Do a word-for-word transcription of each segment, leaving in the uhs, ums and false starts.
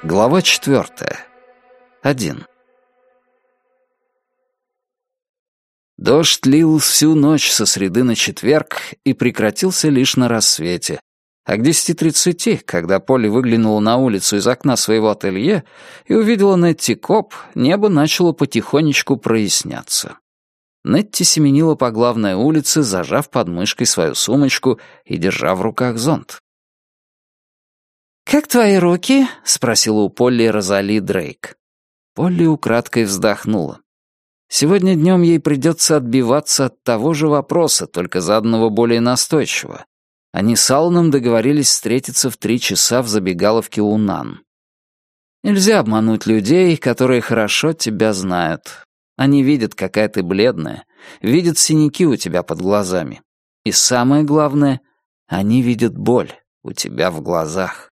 Глава четвертая. Один. Дождь лил всю ночь со среды на четверг и прекратился лишь на рассвете. А к десяти тридцати, когда Полли выглянула на улицу из окна своего ателье и увидела Нетти Коп, небо начало потихонечку проясняться. Нетти семенила по главной улице, зажав под мышкой свою сумочку и держа в руках зонт. «Как твои руки?» — спросила у Полли Розали Дрейк. Полли украдкой вздохнула. Сегодня днем ей придется отбиваться от того же вопроса, только заданного более настойчиво. Они с Алланом договорились встретиться в три часа в забегаловке Унан. Нельзя обмануть людей, которые хорошо тебя знают. Они видят, какая ты бледная, видят синяки у тебя под глазами. И самое главное, они видят боль у тебя в глазах.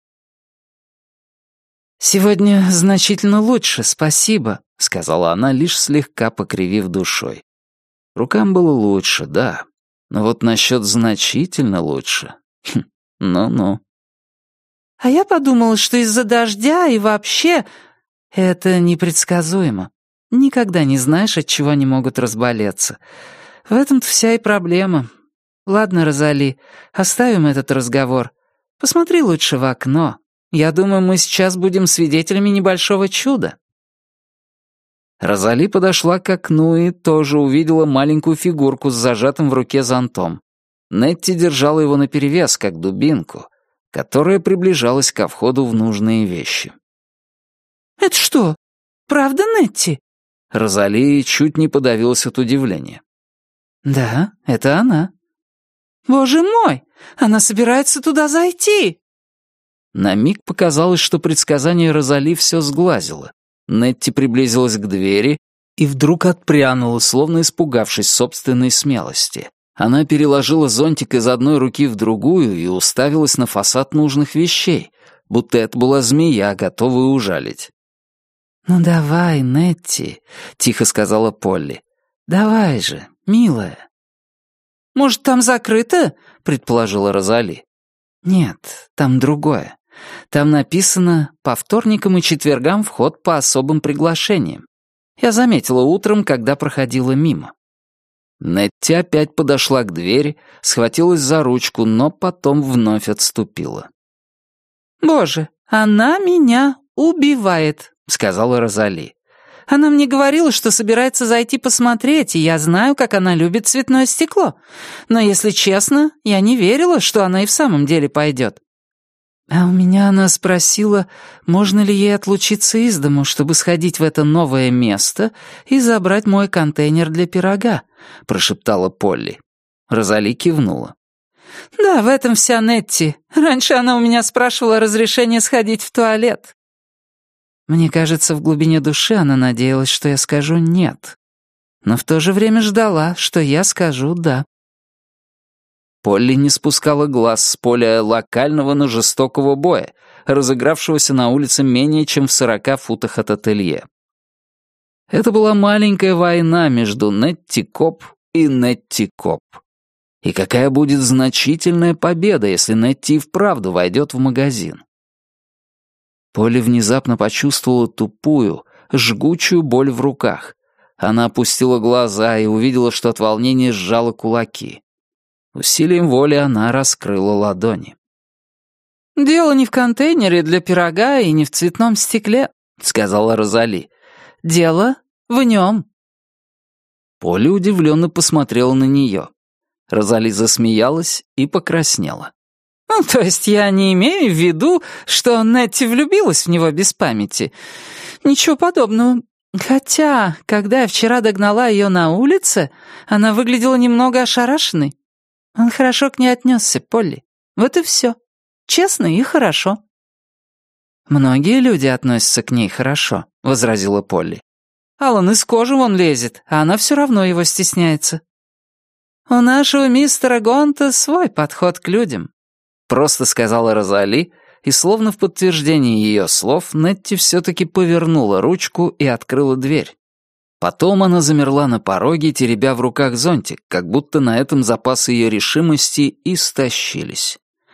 «Сегодня значительно лучше, спасибо», — сказала она, лишь слегка покривив душой. Рукам было лучше, да, но вот насчет значительно лучше. Хм, ну-ну. «А я подумала, что из-за дождя и вообще это непредсказуемо. Никогда не знаешь, от чего они могут разболеться. В этом-то вся и проблема. Ладно, Розали, оставим этот разговор. Посмотри лучше в окно. Я думаю, мы сейчас будем свидетелями небольшого чуда». Розали подошла к окну и тоже увидела маленькую фигурку с зажатым в руке зонтом. Нетти держала его наперевес, как дубинку, которая приближалась ко входу в нужные вещи. «Это что, правда, Нетти?» Розали чуть не подавилась от удивления. «Да, это она». «Боже мой, она собирается туда зайти!» На миг показалось, что предсказание Розали все сглазило. Нетти приблизилась к двери и вдруг отпрянула, словно испугавшись собственной смелости. Она переложила зонтик из одной руки в другую и уставилась на фасад нужных вещей, будто это была змея, готовая ужалить. «Ну давай, Нетти», — тихо сказала Полли. «Давай же, милая». «Может, там закрыто?» — предположила Розали. «Нет, там другое. Там написано «по вторникам и четвергам вход по особым приглашениям». Я заметила утром, когда проходила мимо». Нетти опять подошла к двери, схватилась за ручку, но потом вновь отступила. «Боже, она меня убивает», — сказала Розали. «Она мне говорила, что собирается зайти посмотреть, и я знаю, как она любит цветное стекло. Но, если честно, я не верила, что она и в самом деле пойдет». А у меня она спросила, можно ли ей отлучиться из дому, чтобы сходить в это новое место и забрать мой контейнер для пирога, прошептала Полли. Розали кивнула. «Да, в этом вся Нетти. Раньше она у меня спрашивала разрешение сходить в туалет». Мне кажется, в глубине души она надеялась, что я скажу «нет». Но в то же время ждала, что я скажу «да». Полли не спускала глаз с поля локального, но жестокого боя, разыгравшегося на улице менее чем в сорока футах от ателье. Это была маленькая война между Нетти Коп и Нетти Коп. И какая будет значительная победа, если Нетти и вправду войдет в магазин? Полли внезапно почувствовала тупую, жгучую боль в руках. Она опустила глаза и увидела, что от волнения сжала кулаки. Усилием воли она раскрыла ладони. «Дело не в контейнере для пирога и не в цветном стекле», — сказала Розали. «Дело в нем». Полли удивленно посмотрела на нее. Розали засмеялась и покраснела. «Ну, то есть я не имею в виду, что Нетти влюбилась в него без памяти. Ничего подобного. Хотя, когда я вчера догнала ее на улице, она выглядела немного ошарашенной. Он хорошо к ней отнесся, Полли. Вот и все. Честно и хорошо». «Многие люди относятся к ней хорошо», — возразила Полли. «Аллан из кожи вон лезет, а она все равно его стесняется». «У нашего мистера Гонта свой подход к людям», — просто сказала Розали, и словно в подтверждение ее слов Нетти все-таки повернула ручку и открыла дверь. Потом она замерла на пороге, теребя в руках зонтик, как будто на этом запасы ее решимости истощились.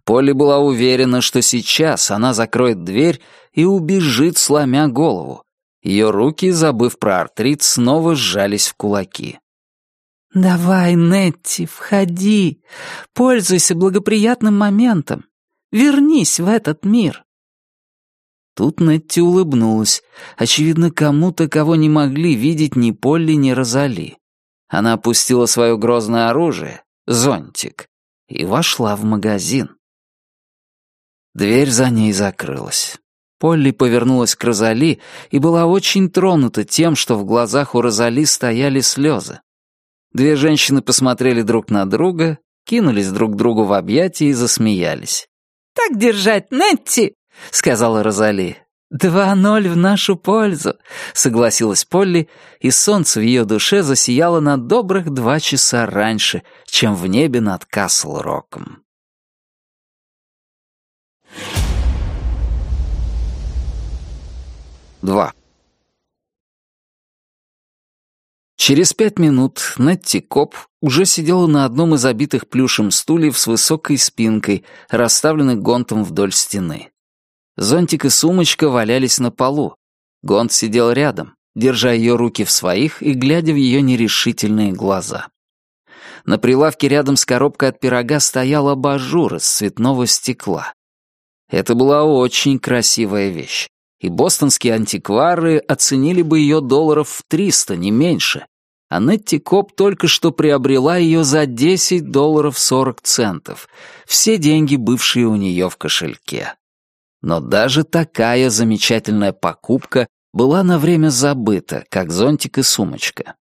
Полли была уверена, что сейчас она закроет дверь и убежит, сломя голову. Ее руки, забыв про артрит, снова сжались в кулаки. «Давай, Нетти, входи. Пользуйся благоприятным моментом. Вернись в этот мир». Тут Нетти улыбнулась, очевидно, кому-то, кого не могли видеть ни Полли, ни Розали. Она опустила свое грозное оружие, зонтик, и вошла в магазин. Дверь за ней закрылась. Полли повернулась к Розали и была очень тронута тем, что в глазах у Розали стояли слезы. Две женщины посмотрели друг на друга, кинулись друг другу в объятия и засмеялись. «Так держать, Нетти!» — сказала Розали. «Два ноль в нашу пользу», — согласилась Полли, и солнце в ее душе засияло на добрых два часа раньше, чем в небе над Касл-Роком. Два. Через пять минут Нетти Коп уже сидела на одном из обитых плюшем стульев с высокой спинкой, расставленных Гонтом вдоль стены. Зонтик и сумочка валялись на полу. Гонт сидел рядом, держа ее руки в своих и глядя в ее нерешительные глаза. На прилавке рядом с коробкой от пирога стоял абажур из цветного стекла. Это была очень красивая вещь, и бостонские антиквары оценили бы ее долларов в триста, не меньше. А Нетти Коп только что приобрела ее за десять долларов сорок центов, все деньги, бывшие у нее в кошельке. Но даже такая замечательная покупка была на время забыта, как зонтик и сумочка.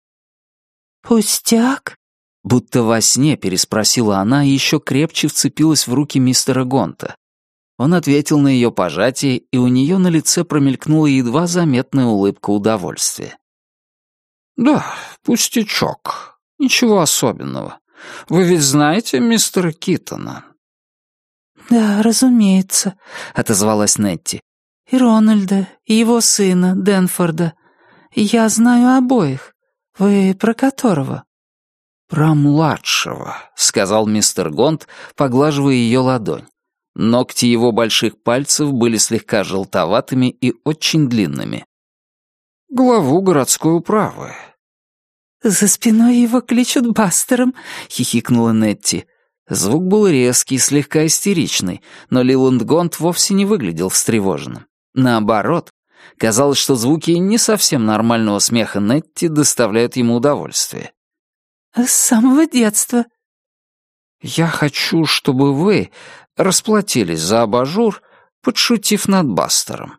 «Пустяк?» Будто во сне переспросила она и еще крепче вцепилась в руки мистера Гонта. Он ответил на ее пожатие, и у нее на лице промелькнула едва заметная улыбка удовольствия. «Да, пустячок. Ничего особенного. Вы ведь знаете мистера Китона?» «Да, разумеется», — отозвалась Нетти. «И Рональда, и его сына, Денфорда. Я знаю обоих. Вы про которого?» «Про младшего», — сказал мистер Гонт, поглаживая ее ладонь. Ногти его больших пальцев были слегка желтоватыми и очень длинными. «Главу городской управы». «За спиной его кличут Бастером», — хихикнула Нетти. Звук был резкий, слегка истеричный, но Лиланд Гонт вовсе не выглядел встревоженным. Наоборот, казалось, что звуки не совсем нормального смеха Нетти доставляют ему удовольствие. «С самого детства». «Я хочу, чтобы вы расплатились за абажур, подшутив над Бастером».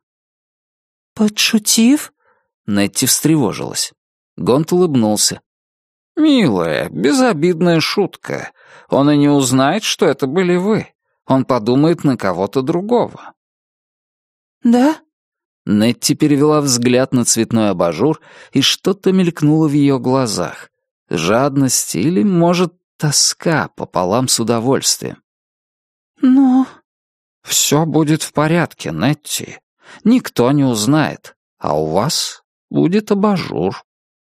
«Подшутив?» Нетти встревожилась. Гонт улыбнулся. «Милая, безобидная шутка. Он и не узнает, что это были вы. Он подумает на кого-то другого». «Да?» Нетти перевела взгляд на цветной абажур, и что-то мелькнуло в ее глазах. Жадность или, может, тоска пополам с удовольствием. «Но...» «Все будет в порядке, Нетти. Никто не узнает, а у вас будет абажур».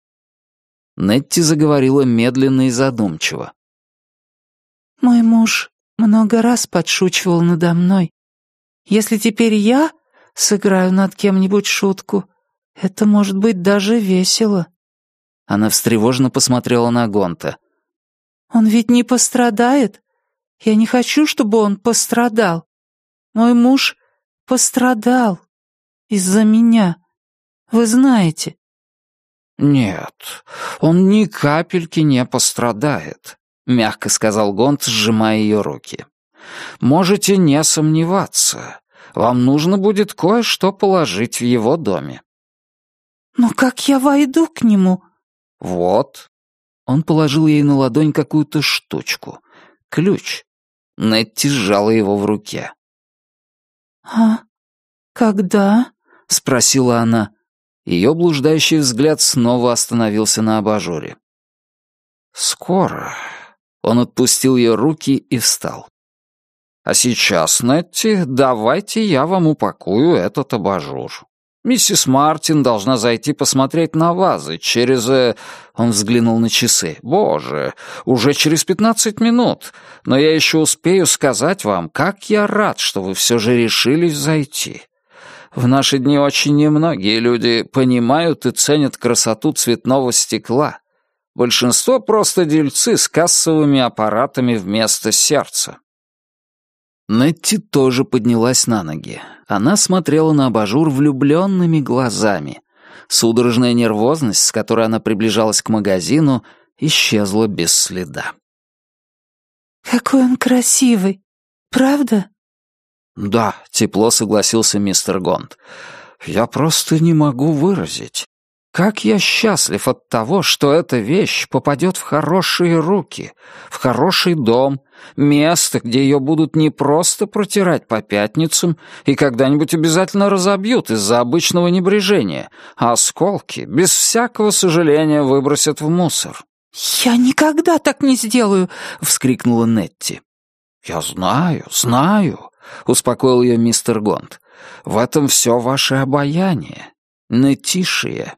Нетти заговорила медленно и задумчиво. «Мой муж много раз подшучивал надо мной. Если теперь я сыграю над кем-нибудь шутку, это может быть даже весело». Она встревоженно посмотрела на Гонта. «Он ведь не пострадает? Я не хочу, чтобы он пострадал. Мой муж пострадал из-за меня. Вы знаете». «Нет, он ни капельки не пострадает», — мягко сказал Гонт, сжимая ее руки. «Можете не сомневаться. Вам нужно будет кое-что положить в его доме». «Но как я войду к нему?» «Вот». Он положил ей на ладонь какую-то штучку. Ключ. Нетти сжала его в руке. «А когда?» — спросила она. Ее блуждающий взгляд снова остановился на абажуре. «Скоро». Он отпустил ее руки и встал. «А сейчас, Нетти, давайте я вам упакую этот абажур». Миссис Мартин должна зайти посмотреть на вазы через...» э, Он взглянул на часы. «Боже, уже через пятнадцать минут. Но я еще успею сказать вам, как я рад, что вы все же решились зайти. В наши дни очень немногие люди понимают и ценят красоту цветного стекла. Большинство просто дельцы с кассовыми аппаратами вместо сердца». Нетти тоже поднялась на ноги. Она смотрела на абажур влюбленными глазами. Судорожная нервозность, с которой она приближалась к магазину, исчезла без следа. «Какой он красивый, правда?» «Да», — тепло согласился мистер Гонт. «Я просто не могу выразить. Как я счастлив от того, что эта вещь попадет в хорошие руки, в хороший дом, место, где ее будут не просто протирать по пятницам и когда-нибудь обязательно разобьют из-за обычного небрежения, а осколки, без всякого сожаления, выбросят в мусор». «Я никогда так не сделаю!» — вскрикнула Нетти. «Я знаю, знаю», — успокоил ее мистер Гонт. «В этом все ваше обаяние, Неттишия».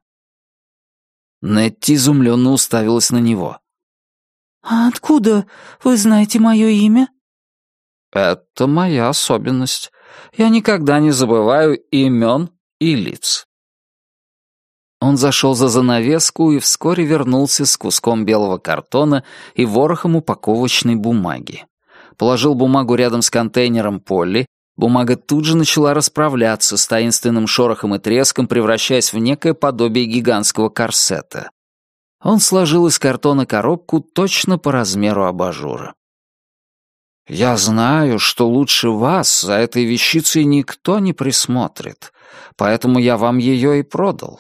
Нетти изумленно уставилась на него. «А откуда вы знаете мое имя?» «Это моя особенность. Я никогда не забываю имен и лиц». Он зашел за занавеску и вскоре вернулся с куском белого картона и ворохом упаковочной бумаги. Положил бумагу рядом с контейнером Полли. Бумага тут же начала расправляться с таинственным шорохом и треском, превращаясь в некое подобие гигантского корсета. Он сложил из картона коробку точно по размеру абажура. «Я знаю, что лучше вас за этой вещицей никто не присмотрит, поэтому я вам ее и продал».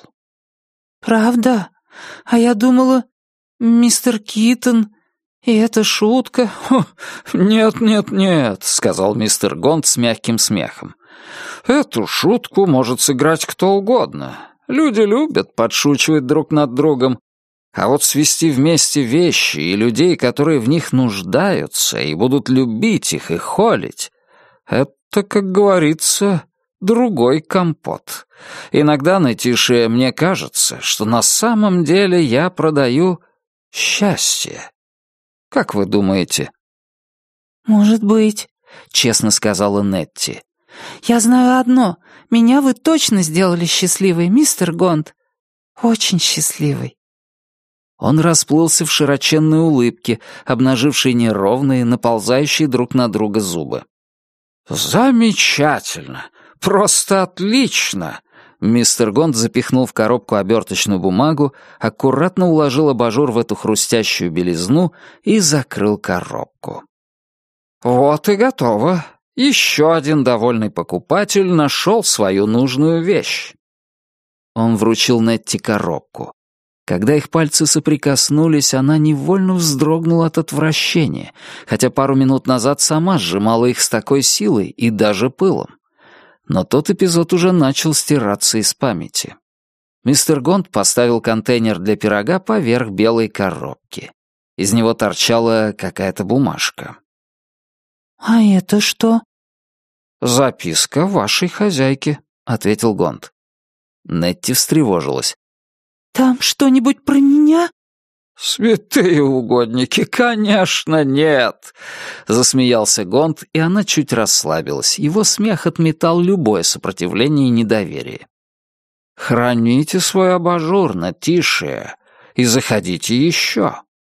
«Правда? А я думала, мистер Китон, и это шутка». «Нет, нет, нет», — сказал мистер Гонт с мягким смехом. «Эту шутку может сыграть кто угодно. Люди любят подшучивать друг над другом. А вот свести вместе вещи и людей, которые в них нуждаются и будут любить их и холить, это, как говорится, другой компот. Иногда, Нетише, мне кажется, что на самом деле я продаю счастье. Как вы думаете?» «Может быть», — честно сказала Нетти. «Я знаю одно. Меня вы точно сделали счастливой, мистер Гонт. Очень счастливой». Он расплылся в широченной улыбке, обнажившей неровные, наползающие друг на друга зубы. «Замечательно! Просто отлично!» Мистер Гонт запихнул в коробку оберточную бумагу, аккуратно уложил абажур в эту хрустящую белизну и закрыл коробку. «Вот и готово. Еще один довольный покупатель нашел свою нужную вещь». Он вручил Нетти коробку. Когда их пальцы соприкоснулись, она невольно вздрогнула от отвращения, хотя пару минут назад сама сжимала их с такой силой и даже пылом. Но тот эпизод уже начал стираться из памяти. Мистер Гонт поставил контейнер для пирога поверх белой коробки. Из него торчала какая-то бумажка. «А это что?» «Записка вашей хозяйки», — ответил Гонт. Нетти встревожилась. «Там что-нибудь про меня?» «Святые угодники, конечно, нет!» Засмеялся Гонт, и она чуть расслабилась. Его смех отметал любое сопротивление и недоверие. «Храните свой абажур, Нетише, и заходите еще».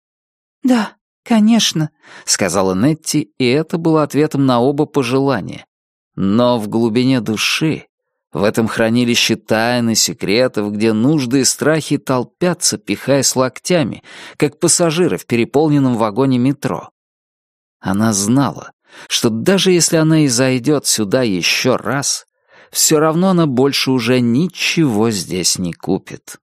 «Да, конечно», — сказала Нетти, и это было ответом на оба пожелания. Но в глубине души, в этом хранилище тайн и секретов, где нужды и страхи толпятся, пихаясь локтями, как пассажиры в переполненном вагоне метро. Она знала, что даже если она и зайдет сюда еще раз, все равно она больше уже ничего здесь не купит.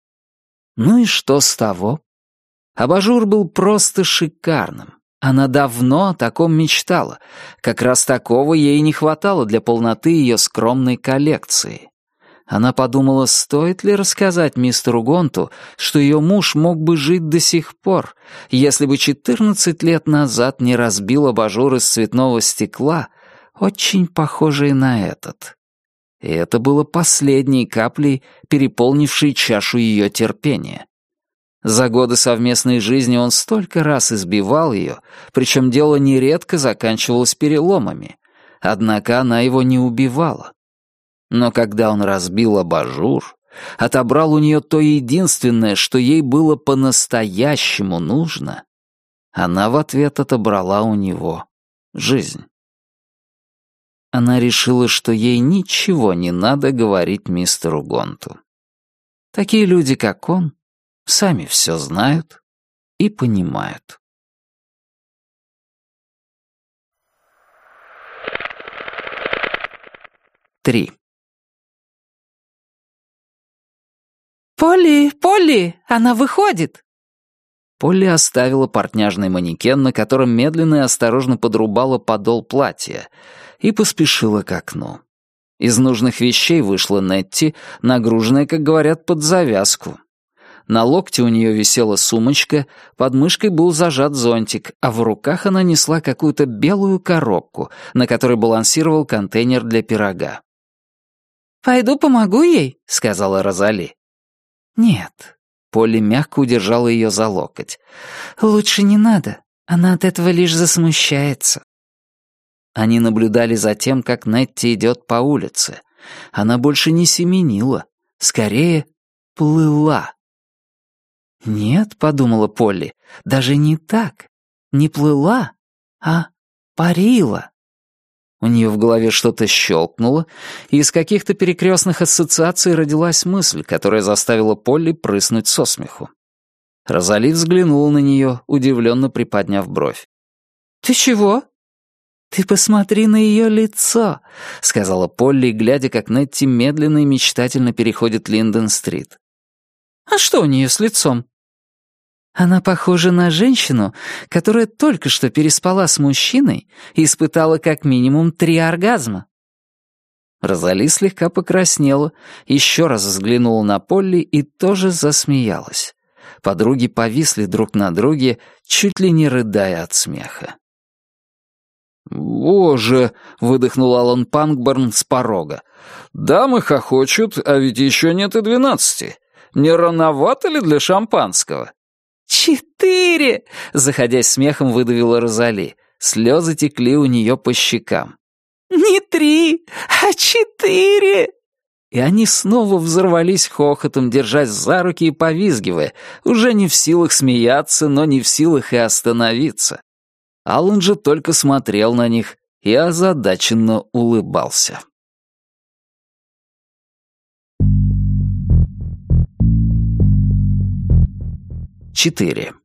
Ну и что с того? Абажур был просто шикарным. Она давно о таком мечтала. Как раз такого ей не хватало для полноты ее скромной коллекции. Она подумала, стоит ли рассказать мистеру Гонту, что ее муж мог бы жить до сих пор, если бы четырнадцать лет назад не разбил абажур из цветного стекла, очень похожий на этот. И это было последней каплей, переполнившей чашу ее терпения. За годы совместной жизни он столько раз избивал ее, причем дело нередко заканчивалось переломами. Однако она его не убивала. Но когда он разбил абажур, отобрал у нее то единственное, что ей было по-настоящему нужно, она в ответ отобрала у него жизнь. Она решила, что ей ничего не надо говорить мистеру Гонту. Такие люди, как он, сами все знают и понимают. Три. «Полли, Полли, она выходит!» Полли оставила портняжный манекен, на котором медленно и осторожно подрубала подол платья, и поспешила к окну. Из нужных вещей вышла Нетти, нагруженная, как говорят, под завязку. На локте у нее висела сумочка, под мышкой был зажат зонтик, а в руках она несла какую-то белую коробку, на которой балансировал контейнер для пирога. «Пойду помогу ей», — сказала Розали. «Нет». Полли мягко удержала ее за локоть. «Лучше не надо. Она от этого лишь засмущается». Они наблюдали за тем, как Нетти идет по улице. Она больше не семенила, скорее плыла. «Нет», — подумала Полли, — «даже не так. Не плыла, а парила». У нее в голове что-то щелкнуло, и из каких-то перекрестных ассоциаций родилась мысль, которая заставила Полли прыснуть со смеху. Розали взглянула на нее, удивленно приподняв бровь. «Ты чего?» «Ты посмотри на ее лицо», — сказала Полли, глядя, как Нетти медленно и мечтательно переходит Линден-стрит. «А что у нее с лицом?» Она похожа на женщину, которая только что переспала с мужчиной и испытала как минимум три оргазма. Розали слегка покраснела, еще раз взглянула на Полли и тоже засмеялась. Подруги повисли друг на друге, чуть ли не рыдая от смеха. «Боже!» — выдохнул Алан Панкборн с порога. «Дамы хохочут, а ведь еще нет и двенадцати. Не рановато ли для шампанского?» «Четыре!» — заходясь смехом, выдавила Розали. Слезы текли у нее по щекам. «Не три, а четыре!» И они снова взорвались хохотом, держась за руки и повизгивая, уже не в силах смеяться, но не в силах и остановиться. Аллан же только смотрел на них и озадаченно улыбался. Четыре.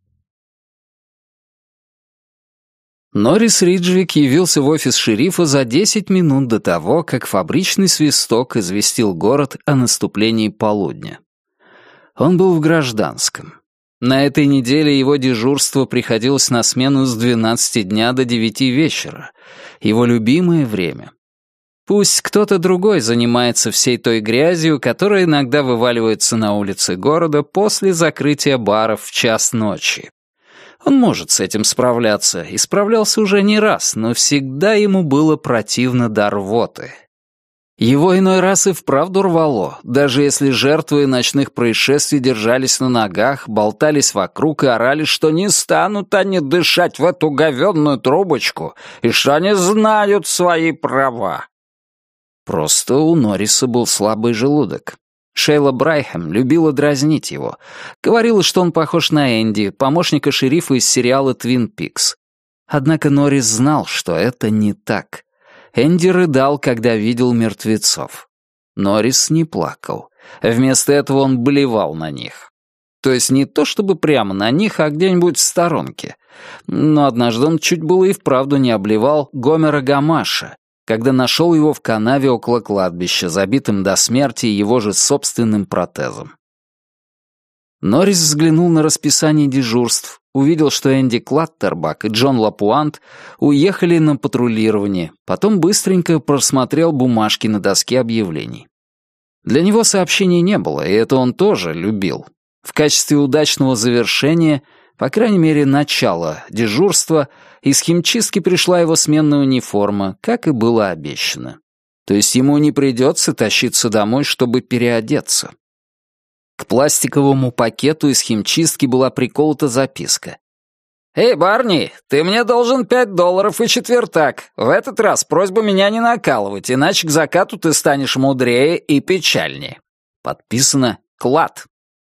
Норрис Риджвик явился в офис шерифа за десять минут до того, как фабричный свисток известил город о наступлении полудня. Он был в гражданском. На этой неделе его дежурство приходилось на смену с двенадцати дня до девяти вечера, его любимое время. Пусть кто-то другой занимается всей той грязью, которая иногда вываливается на улицы города после закрытия баров в час ночи. Он может с этим справляться, и справлялся уже не раз, но всегда ему было противно до рвоты. Его иной раз и вправду рвало, даже если жертвы ночных происшествий держались на ногах, болтались вокруг и орали, что не станут они дышать в эту говенную трубочку и что они знают свои права. Просто у Норриса был слабый желудок. Шейла Брайхэм любила дразнить его. Говорила, что он похож на Энди, помощника шерифа из сериала «Твин Пикс». Однако Норрис знал, что это не так. Энди рыдал, когда видел мертвецов. Норрис не плакал. Вместо этого он блевал на них. То есть не то чтобы прямо на них, а где-нибудь в сторонке. Но однажды он чуть было и вправду не обливал Гомера Гамаша, когда нашел его в канаве около кладбища, забитым до смерти его же собственным протезом. Норрис взглянул на расписание дежурств, увидел, что Энди Клаттербак и Джон Лапуант уехали на патрулирование, потом быстренько просмотрел бумажки на доске объявлений. Для него сообщений не было, и это он тоже любил. В качестве удачного завершения, по крайней мере, начала дежурства, из химчистки пришла его сменная униформа, как и было обещано. То есть ему не придется тащиться домой, чтобы переодеться. К пластиковому пакету из химчистки была приколота записка. «Эй, Барни, ты мне должен пять долларов и четвертак. В этот раз просьба меня не накалывать, иначе к закату ты станешь мудрее и печальнее». Подписано «Клад».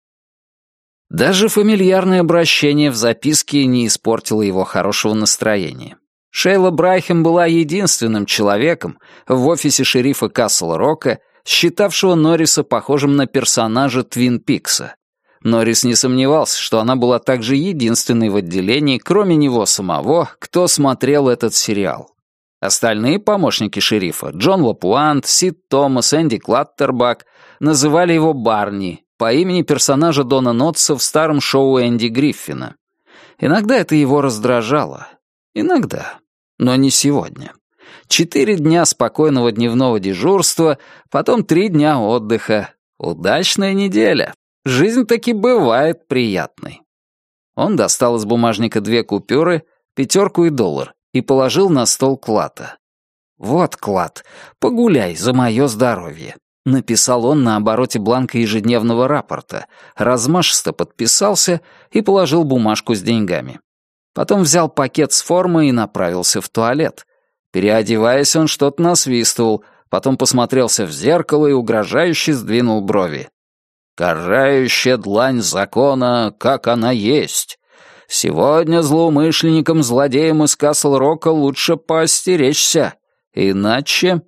Даже фамильярное обращение в записке не испортило его хорошего настроения. Шейла Брайхем была единственным человеком в офисе шерифа Касл-Рока, считавшего Норриса похожим на персонажа Твин Пикса. Норрис не сомневался, что она была также единственной в отделении, кроме него самого, кто смотрел этот сериал. Остальные помощники шерифа, Джон Лапуант, Сид Томас, Энди Клаттербак, называли его Барни, по имени персонажа Дона Нотса в старом шоу Энди Гриффина. Иногда это его раздражало. Иногда. Но не сегодня. Четыре дня спокойного дневного дежурства, потом три дня отдыха. Удачная неделя. Жизнь таки бывает приятной. Он достал из бумажника две купюры, пятерку и доллар, и положил на стол Клата. «Вот, Клат, погуляй за мое здоровье», — написал он на обороте бланка ежедневного рапорта, размашисто подписался и положил бумажку с деньгами. Потом взял пакет с формой и направился в туалет. Переодеваясь, он что-то насвистывал, потом посмотрелся в зеркало и угрожающе сдвинул брови. «Карающая длань закона, как она есть. Сегодня злоумышленникам, злодеям из Касл-Рока лучше поостеречься, иначе...»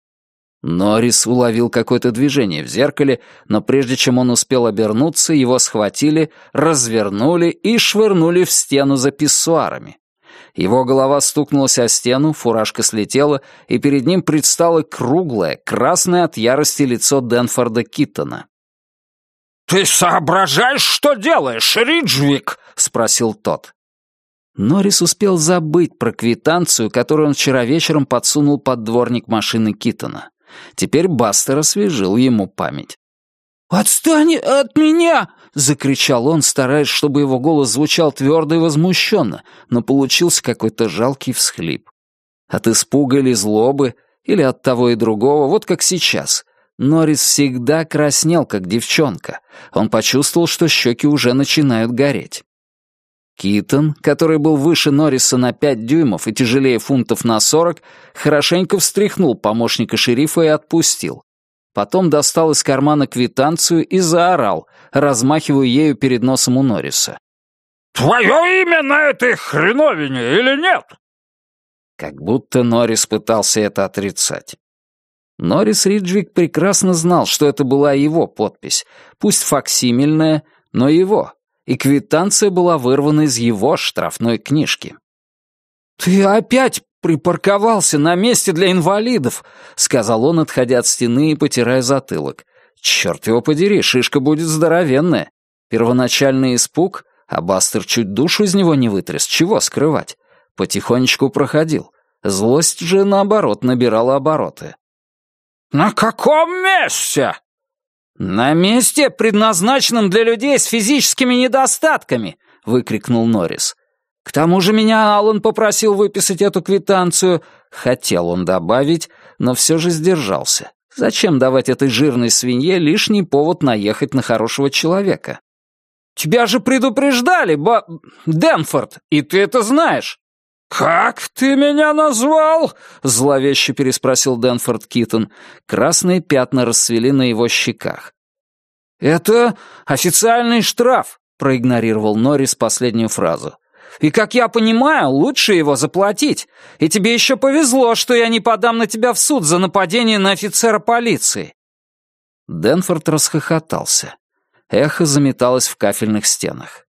Норрис уловил какое-то движение в зеркале, но прежде чем он успел обернуться, его схватили, развернули и швырнули в стену за писсуарами. Его голова стукнулась о стену, фуражка слетела, и перед ним предстало круглое, красное от ярости лицо Денфорда Киттона. «Ты соображаешь, что делаешь, Риджвик?» — спросил тот. Норрис успел забыть про квитанцию, которую он вчера вечером подсунул под дворник машины Киттона. Теперь Бастер освежил ему память. «Отстань от меня!» — закричал он, стараясь, чтобы его голос звучал твердо и возмущенно, но получился какой-то жалкий всхлип. От испуга или злобы, или от того и другого, вот как сейчас. Норрис всегда краснел, как девчонка. Он почувствовал, что щеки уже начинают гореть. Киттон, который был выше Норриса на пять дюймов и тяжелее фунтов на сорок, хорошенько встряхнул помощника шерифа и отпустил. Потом достал из кармана квитанцию и заорал, размахивая ею перед носом у Норриса. «Твое имя на этой хреновине или нет?» Как будто Норрис пытался это отрицать. Норрис Риджвик прекрасно знал, что это была его подпись, пусть факсимильная, но его, и квитанция была вырвана из его штрафной книжки. «Ты опять припарковался на месте для инвалидов», — сказал он, отходя от стены и потирая затылок. «Черт его подери, шишка будет здоровенная. Первоначальный испуг, а Бастер чуть душу из него не вытряс, чего скрывать. Потихонечку проходил. Злость же, наоборот, набирала обороты». «На каком месте?» «На месте, предназначенном для людей с физическими недостатками», — выкрикнул Норрис. «К тому же меня Аллан попросил выписать эту квитанцию». Хотел он добавить, но все же сдержался. Зачем давать этой жирной свинье лишний повод наехать на хорошего человека? «Тебя же предупреждали, ба... Денфорд, и ты это знаешь». «Как ты меня назвал?» — зловеще переспросил Денфорд Киттон. Красные пятна расцвели на его щеках. «Это официальный штраф», — проигнорировал Норрис последнюю фразу. «И, как я понимаю, лучше его заплатить. И тебе еще повезло, что я не подам на тебя в суд за нападение на офицера полиции». Денфорд расхохотался. Эхо заметалось в кафельных стенах.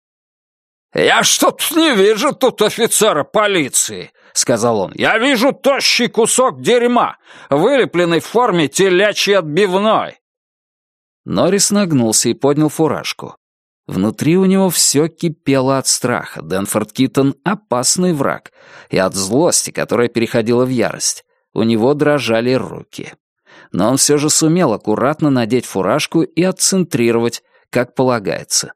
«Я что-то не вижу тут офицера полиции», — сказал он. «Я вижу тощий кусок дерьма, вылепленный в форме телячьей отбивной». Норрис нагнулся и поднял фуражку. Внутри у него все кипело от страха. Денфорд Киттон — опасный враг. И от злости, которая переходила в ярость. У него дрожали руки. Но он все же сумел аккуратно надеть фуражку и отцентрировать, как полагается.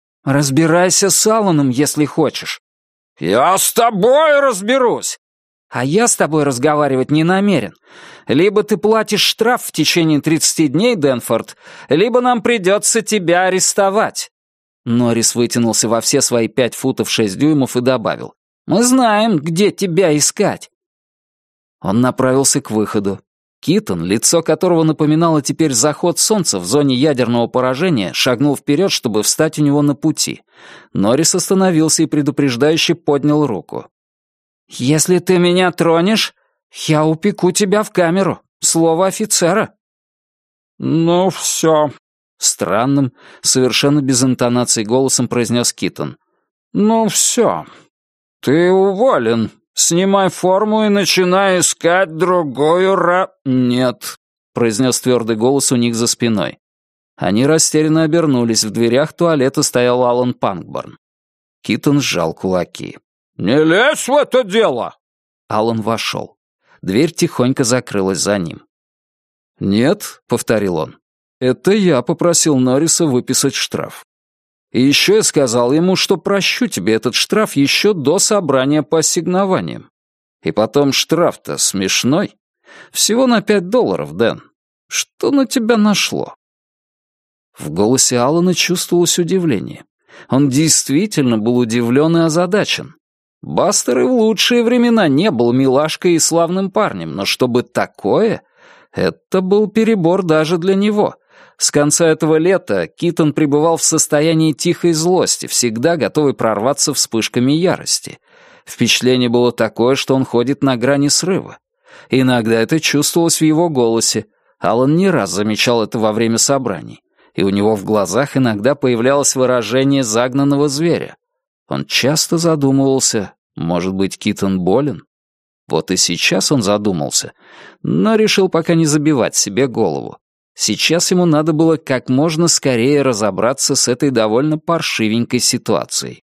«Разбирайся с Алланом, если хочешь». «Я с тобой разберусь!» А я с тобой разговаривать не намерен. Либо ты платишь штраф в течение тридцати дней, Дэнфорд, либо нам придется тебя арестовать». Норрис вытянулся во все свои пять футов шесть дюймов и добавил: «Мы знаем, где тебя искать». Он направился к выходу. Китон, лицо которого напоминало теперь заход солнца в зоне ядерного поражения, шагнул вперед, чтобы встать у него на пути. Норрис остановился и предупреждающе поднял руку. «Если ты меня тронешь, я упеку тебя в камеру. Слово офицера». «Ну все», — странным, совершенно без интонации голосом произнес Китон. «Ну все. Ты уволен. Снимай форму и начинай искать другую ра...» «Нет», — произнес твердый голос у них за спиной. Они растерянно обернулись. В дверях туалета стоял Алан Панкборн. Китон сжал кулаки. «Не лезь в это дело!» Алан вошел. Дверь тихонько закрылась за ним. «Нет», — повторил он, — «это я попросил Норриса выписать штраф. И еще я сказал ему, что прощу тебе этот штраф еще до собрания по ассигнованиям. И потом штраф-то смешной. Всего на пять долларов, Дэн. Что на тебя нашло?» В голосе Алана чувствовалось удивление. Он действительно был удивлен и озадачен. Бастер и в лучшие времена не был милашкой и славным парнем, но чтобы такое... Это был перебор даже для него. С конца этого лета Китон пребывал в состоянии тихой злости, всегда готовый прорваться вспышками ярости. Впечатление было такое, что он ходит на грани срыва. Иногда это чувствовалось в его голосе. Алан не раз замечал это во время собраний. И у него в глазах иногда появлялось выражение загнанного зверя. Он часто задумывался, может быть, Китон болен? Вот и сейчас он задумался, но решил пока не забивать себе голову. Сейчас ему надо было как можно скорее разобраться с этой довольно паршивенькой ситуацией.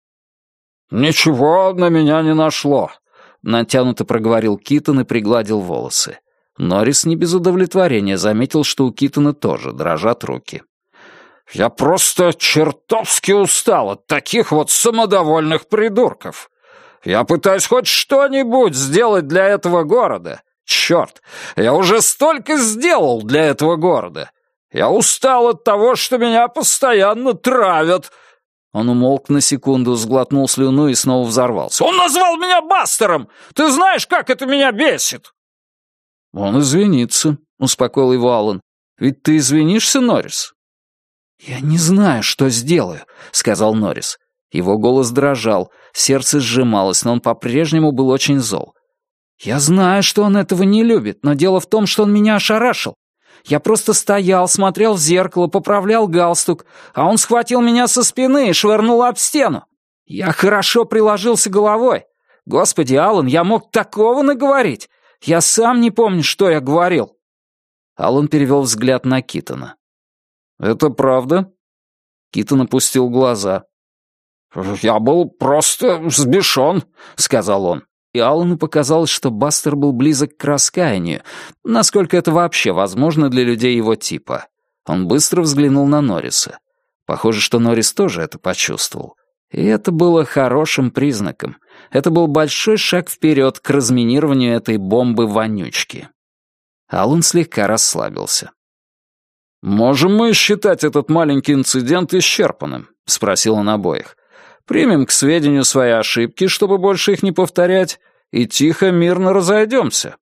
«Ничего на меня не нашло», — натянуто проговорил Китон и пригладил волосы. Норрис не без удовлетворения заметил, что у Китона тоже дрожат руки. «Я просто чертовски устал от таких вот самодовольных придурков. Я пытаюсь хоть что-нибудь сделать для этого города. Черт, я уже столько сделал для этого города. Я устал от того, что меня постоянно травят». Он умолк на секунду, сглотнул слюну и снова взорвался. «Он назвал меня Бастером! Ты знаешь, как это меня бесит!» «Он извинится», — успокоил его Аллан. «Ведь ты извинишься, Норрис?» «Я не знаю, что сделаю», — сказал Норрис. Его голос дрожал, сердце сжималось, но он по-прежнему был очень зол. «Я знаю, что он этого не любит, но дело в том, что он меня ошарашил. Я просто стоял, смотрел в зеркало, поправлял галстук, а он схватил меня со спины и швырнул об стену. Я хорошо приложился головой. Господи, Аллан, я мог такого наговорить. Я сам не помню, что я говорил». Аллан перевел взгляд на Китона. «Это правда?» Китон опустил глаза. «Я был просто взбешен», — сказал он. И Аллану показалось, что Бастер был близок к раскаянию, насколько это вообще возможно для людей его типа. Он быстро взглянул на Норриса. Похоже, что Норрис тоже это почувствовал. И это было хорошим признаком. Это был большой шаг вперед к разминированию этой бомбы-вонючки. Аллан слегка расслабился. «Можем мы считать этот маленький инцидент исчерпанным?» — спросил он обоих. «Примем к сведению свои ошибки, чтобы больше их не повторять, и тихо, мирно разойдемся».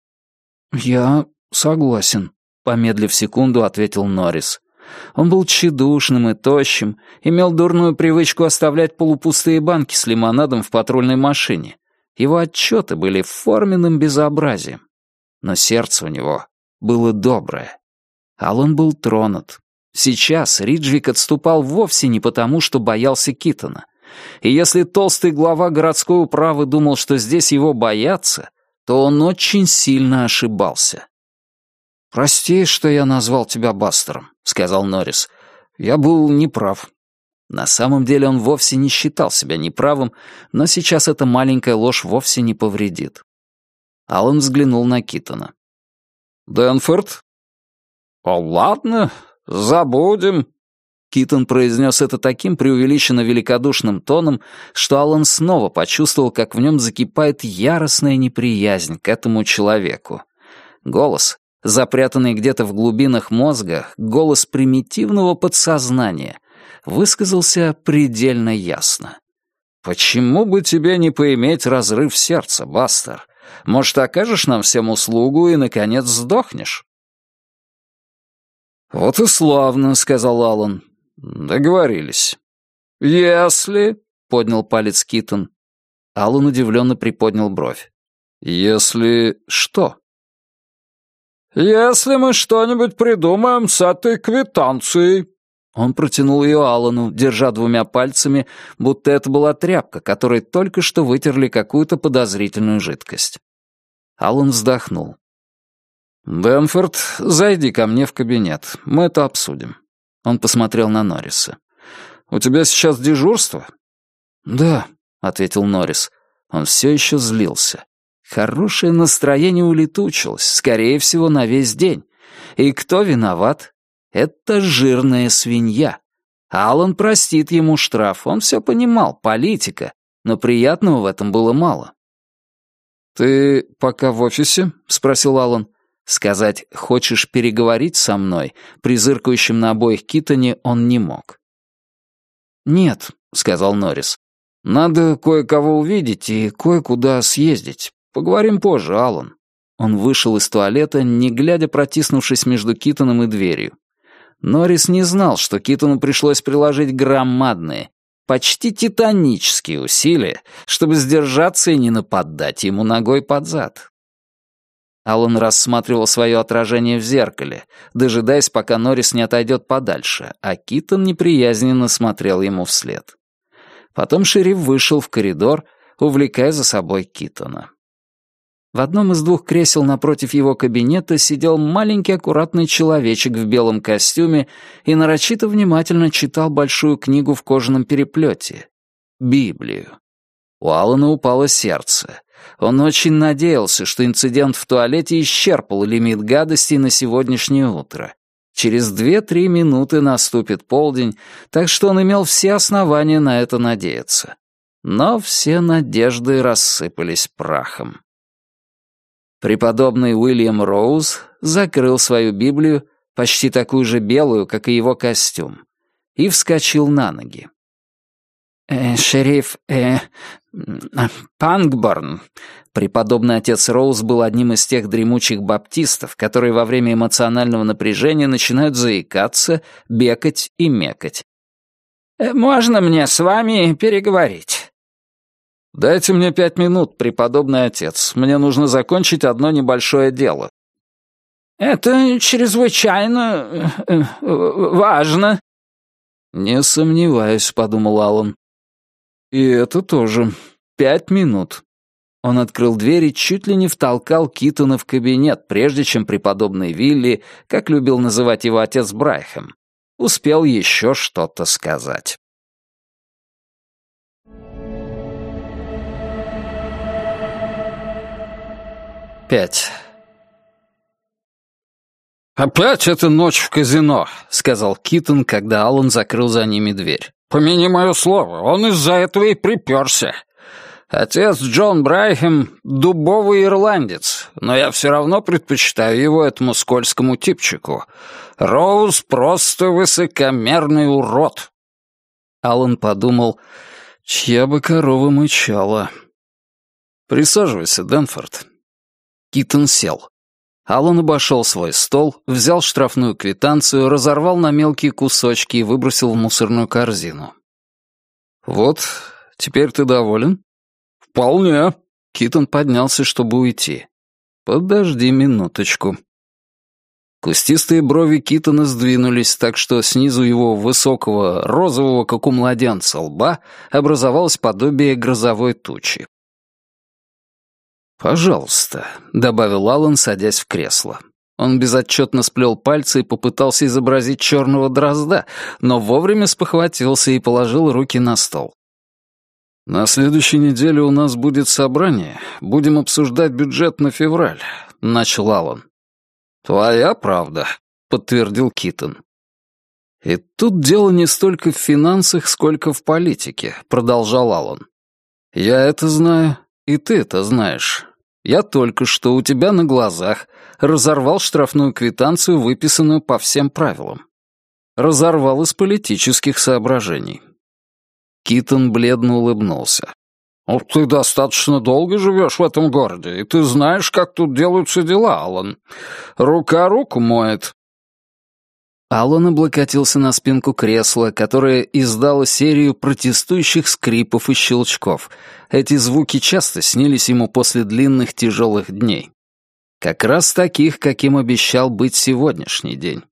«Я согласен», — помедлив секунду, ответил Норрис. Он был тщедушным и тощим, имел дурную привычку оставлять полупустые банки с лимонадом в патрульной машине. Его отчеты были форменным безобразием. Но сердце у него было доброе. Аллан был тронут. Сейчас Риджвик отступал вовсе не потому, что боялся Китона. И если толстый глава городской управы думал, что здесь его боятся, то он очень сильно ошибался. «Прости, что я назвал тебя Бастером», — сказал Норрис. «Я был неправ». На самом деле он вовсе не считал себя неправым, но сейчас эта маленькая ложь вовсе не повредит. Аллан взглянул на Китона. «Дэнфорд?» «О, ладно, забудем». Китон произнес это таким преувеличенно великодушным тоном, что Аллан снова почувствовал, как в нем закипает яростная неприязнь к этому человеку. Голос, запрятанный где-то в глубинах мозга, голос примитивного подсознания, высказался предельно ясно. «Почему бы тебе не поиметь разрыв сердца, Бастер? Может, окажешь нам всем услугу и, наконец, сдохнешь?» «Вот и славно», — сказал Аллан. «Договорились». «Если...» — поднял палец Китон. Аллан удивленно приподнял бровь. «Если что?» «Если мы что-нибудь придумаем с этой квитанцией». Он протянул ее Аллану, держа двумя пальцами, будто это была тряпка, которой только что вытерли какую-то подозрительную жидкость. Аллан вздохнул. «Дэнфорд, зайди ко мне в кабинет, мы это обсудим». Он посмотрел на Норриса. «У тебя сейчас дежурство?» «Да», — ответил Норрис. Он все еще злился. Хорошее настроение улетучилось, скорее всего, на весь день. И кто виноват? Это жирная свинья. Аллан простит ему штраф, он все понимал, политика, но приятного в этом было мало. «Ты пока в офисе?» — спросил Аллан. Сказать «хочешь переговорить со мной» при зыркающем на обоих Китоне он не мог. «Нет», — сказал Норрис. «Надо кое-кого увидеть и кое-куда съездить. Поговорим позже, Аллан». Он вышел из туалета, не глядя протиснувшись между Китоном и дверью. Норрис не знал, что Китону пришлось приложить громадные, почти титанические усилия, чтобы сдержаться и не нападать ему ногой под зад. Аллан рассматривал свое отражение в зеркале, дожидаясь, пока Норрис не отойдет подальше, а Китон неприязненно смотрел ему вслед. Потом шериф вышел в коридор, увлекая за собой Китона. В одном из двух кресел напротив его кабинета сидел маленький аккуратный человечек в белом костюме и нарочито внимательно читал большую книгу в кожаном переплете — Библию. У Аллана упало сердце. Он очень надеялся, что инцидент в туалете исчерпал лимит гадостей на сегодняшнее утро. Через две-три минуты наступит полдень, так что он имел все основания на это надеяться. Но все надежды рассыпались прахом. Преподобный Уильям Роуз закрыл свою Библию, почти такую же белую, как и его костюм, и вскочил на ноги. «Э, шериф, э, Пангборн». Преподобный отец Роуз был одним из тех дремучих баптистов, которые во время эмоционального напряжения начинают заикаться, бекать и мекать. «Можно мне с вами переговорить?» «Дайте мне пять минут, преподобный отец. Мне нужно закончить одно небольшое дело». «Это чрезвычайно э, важно». «Не сомневаюсь», — подумал Аллан. «И это тоже. Пять минут». Он открыл дверь и чуть ли не втолкал Китона в кабинет, прежде чем преподобный Вилли, как любил называть его отец Брайхэм, успел еще что-то сказать. Пять. «Опять эта ночь в казино», — сказал Китон, когда Аллан закрыл за ними дверь. «Помяни мое слово, он из-за этого и приперся. Отец Джон Брайхэм — дубовый ирландец, но я все равно предпочитаю его этому скользкому типчику. Роуз просто высокомерный урод». Аллан подумал, чья бы корова мычала. «Присаживайся, Дэнфорд». Китон сел. Аллан обошел свой стол, взял штрафную квитанцию, разорвал на мелкие кусочки и выбросил в мусорную корзину. «Вот, теперь ты доволен?» «Вполне». Китон поднялся, чтобы уйти. «Подожди минуточку». Кустистые брови Китона сдвинулись, так что снизу его высокого, розового, как у младенца, лба образовалось подобие грозовой тучи. «Пожалуйста», — добавил Аллан, садясь в кресло. Он безотчетно сплел пальцы и попытался изобразить черного дрозда, но вовремя спохватился и положил руки на стол. «На следующей неделе у нас будет собрание. Будем обсуждать бюджет на февраль», — начал Аллан. «Твоя правда», — подтвердил Китон. «И тут дело не столько в финансах, сколько в политике», — продолжал Аллан. «Я это знаю, и ты это знаешь. Я только что у тебя на глазах разорвал штрафную квитанцию, выписанную по всем правилам. Разорвал из политических соображений». Китон бледно улыбнулся. «Ну, ты достаточно долго живешь в этом городе, и ты знаешь, как тут делаются дела, Аллан. Рука руку моет». Аллан облокотился на спинку кресла, которое издало серию протестующих скрипов и щелчков. Эти звуки часто снились ему после длинных тяжелых дней. Как раз таких, каким обещал быть сегодняшний день.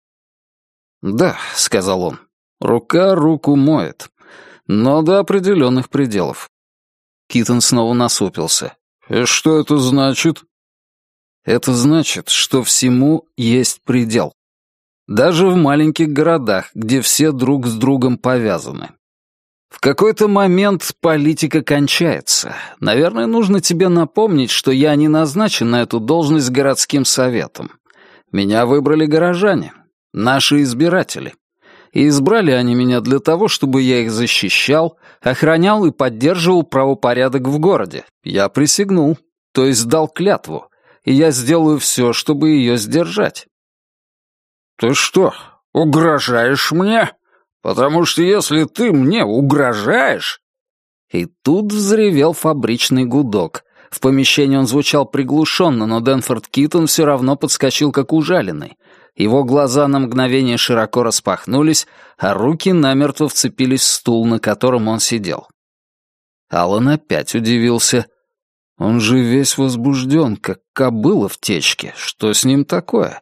«Да», — сказал он, — «рука руку моет, но до определенных пределов». Китон снова насупился. «И что это значит?» «Это значит, что всему есть предел. Даже в маленьких городах, где все друг с другом повязаны. В какой-то момент политика кончается. Наверное, нужно тебе напомнить, что я не назначен на эту должность городским советом. Меня выбрали горожане, наши избиратели. И избрали они меня для того, чтобы я их защищал, охранял и поддерживал правопорядок в городе. Я присягнул, то есть дал клятву, и я сделаю все, чтобы ее сдержать». «Ты что, угрожаешь мне? Потому что если ты мне угрожаешь...» И тут взревел фабричный гудок. В помещении он звучал приглушенно, но Дэнфорд Китон все равно подскочил как ужаленный. Его глаза на мгновение широко распахнулись, а руки намертво вцепились в стул, на котором он сидел. Аллан опять удивился. Он же весь возбужден, как кобыла в течке. Что с ним такое?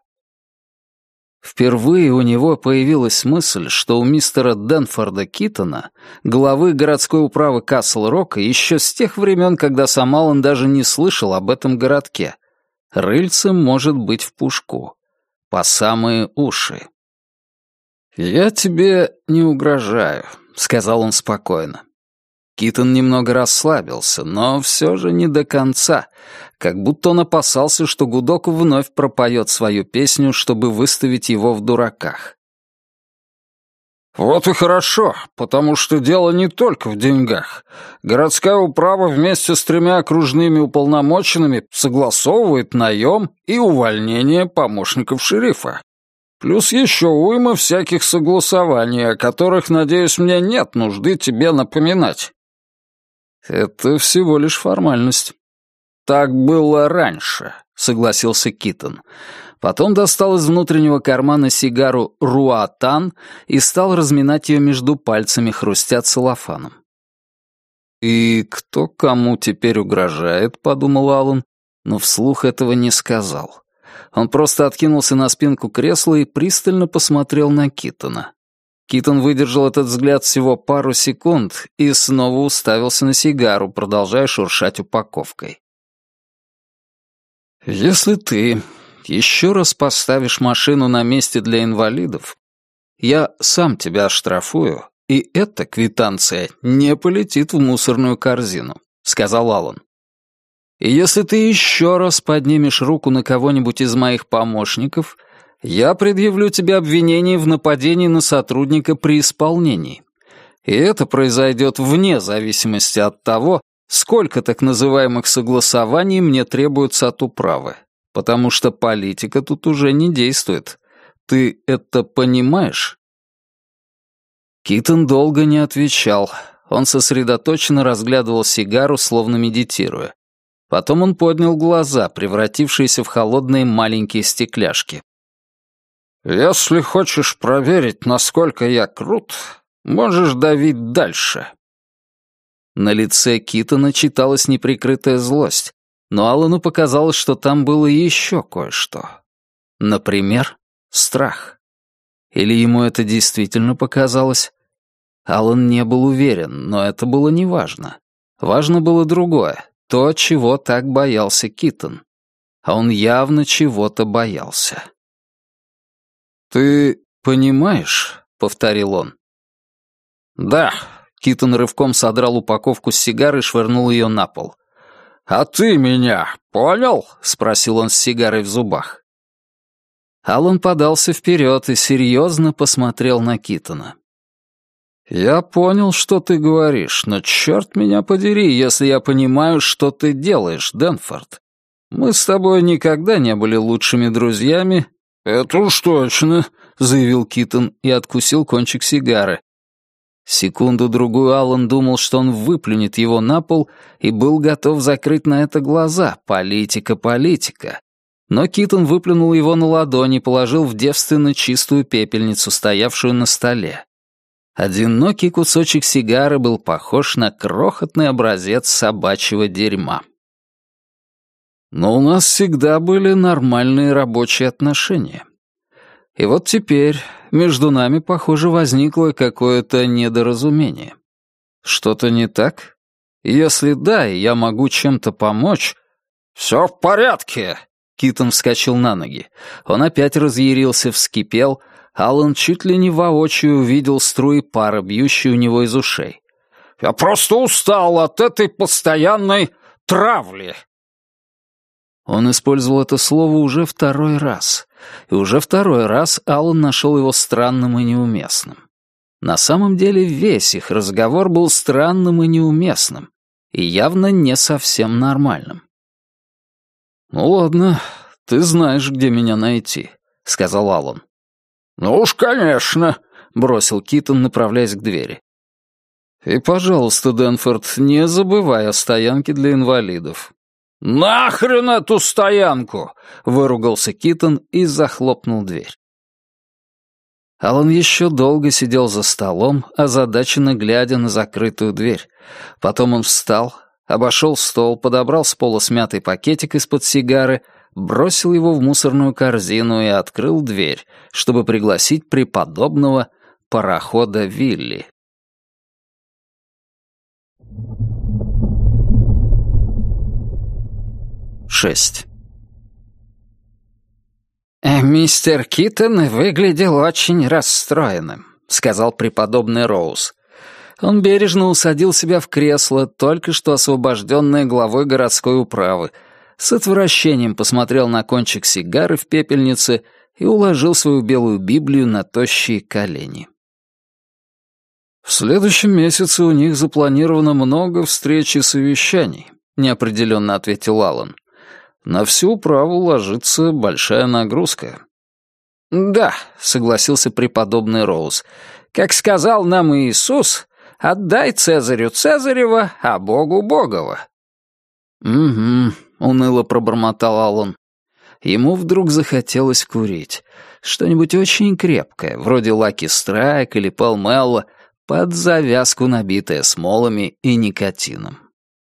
Впервые у него появилась мысль, что у мистера Дэнфорда Китона, главы городской управы Касл-Рока, еще с тех времен, когда сам Аллан даже не слышал об этом городке, рыльце может быть в пушку, по самые уши. «Я тебе не угрожаю», — сказал он спокойно. Китон немного расслабился, но все же не до конца, как будто он опасался, что гудок вновь пропоет свою песню, чтобы выставить его в дураках. «Вот и хорошо, потому что дело не только в деньгах. Городская управа вместе с тремя окружными уполномоченными согласовывает наем и увольнение помощников шерифа. Плюс еще уйма всяких согласований, о которых, надеюсь, мне нет нужды тебе напоминать». «Это всего лишь формальность». «Так было раньше», — согласился Китон. Потом достал из внутреннего кармана сигару «Руатан» и стал разминать ее между пальцами, хрустя целлофаном. «И кто кому теперь угрожает?» — подумал Аллан, но вслух этого не сказал. Он просто откинулся на спинку кресла и пристально посмотрел на Китона. Китон выдержал этот взгляд всего пару секунд и снова уставился на сигару, продолжая шуршать упаковкой. «Если ты еще раз поставишь машину на месте для инвалидов, я сам тебя оштрафую, и эта квитанция не полетит в мусорную корзину», — сказал Аллан. «И если ты еще раз поднимешь руку на кого-нибудь из моих помощников, я предъявлю тебе обвинение в нападении на сотрудника при исполнении. И это произойдет вне зависимости от того, сколько так называемых согласований мне требуется от управы, потому что политика тут уже не действует. Ты это понимаешь?» Китон долго не отвечал. Он сосредоточенно разглядывал сигару, словно медитируя. Потом он поднял глаза, превратившиеся в холодные маленькие стекляшки. «Если хочешь проверить, насколько я крут, можешь давить дальше». На лице Китона читалась неприкрытая злость, но Аллану показалось, что там было еще кое-что. Например, страх. Или ему это действительно показалось? Аллан не был уверен, но это было неважно. Важно было другое, то, чего так боялся Китон. А он явно чего-то боялся. «Ты понимаешь?» — повторил он. «Да». Китон рывком содрал упаковку с сигар и швырнул ее на пол. «А ты меня понял?» — спросил он с сигарой в зубах. Аллан подался вперед и серьезно посмотрел на Китона. «Я понял, что ты говоришь, но черт меня подери, если я понимаю, что ты делаешь, Дэнфорд. Мы с тобой никогда не были лучшими друзьями». «Это уж точно», — заявил Китон и откусил кончик сигары. Секунду-другую Аллан думал, что он выплюнет его на пол, и был готов закрыть на это глаза. Политика, политика. Но Китон выплюнул его на ладони и положил в девственно чистую пепельницу, стоявшую на столе. Одинокий кусочек сигары был похож на крохотный образец собачьего дерьма. Но у нас всегда были нормальные рабочие отношения. И вот теперь между нами, похоже, возникло какое-то недоразумение. Что-то не так? Если да, и я могу чем-то помочь... «Все в порядке!» Китон вскочил на ноги. Он опять разъярился, вскипел. Аллан чуть ли не воочию увидел струи пара, бьющие у него из ушей. «Я просто устал от этой постоянной травли!» Он использовал это слово уже второй раз. И уже второй раз Аллан нашел его странным и неуместным. На самом деле весь их разговор был странным и неуместным, и явно не совсем нормальным. «Ну ладно, ты знаешь, где меня найти», — сказал Аллан. «Ну уж, конечно», — бросил Китон, направляясь к двери. «И, пожалуйста, Дэнфорд, не забывай о стоянке для инвалидов». «Нахрен эту стоянку!» — выругался Китон и захлопнул дверь. Аллан еще долго сидел за столом, озадаченно глядя на закрытую дверь. Потом он встал, обошел стол, подобрал с пола смятый пакетик из-под сигары, бросил его в мусорную корзину и открыл дверь, чтобы пригласить преподобного парохода Вилли. шесть. «Мистер Китон выглядел очень расстроенным», — сказал преподобный Роуз. Он бережно усадил себя в кресло, только что освобожденное главой городской управы, с отвращением посмотрел на кончик сигары в пепельнице и уложил свою белую Библию на тощие колени. «В следующем месяце у них запланировано много встреч и совещаний», — неопределенно ответил Аллан. «На всю управу ложится большая нагрузка». «Да», — согласился преподобный Роуз, — «как сказал нам Иисус, отдай Цезарю Цезарева, а Богу Богова». «Угу», — уныло пробормотал Аллан. Ему вдруг захотелось курить. Что-нибудь очень крепкое, вроде Лаки Страйк или Пэлмелла, под завязку набитое смолами и никотином.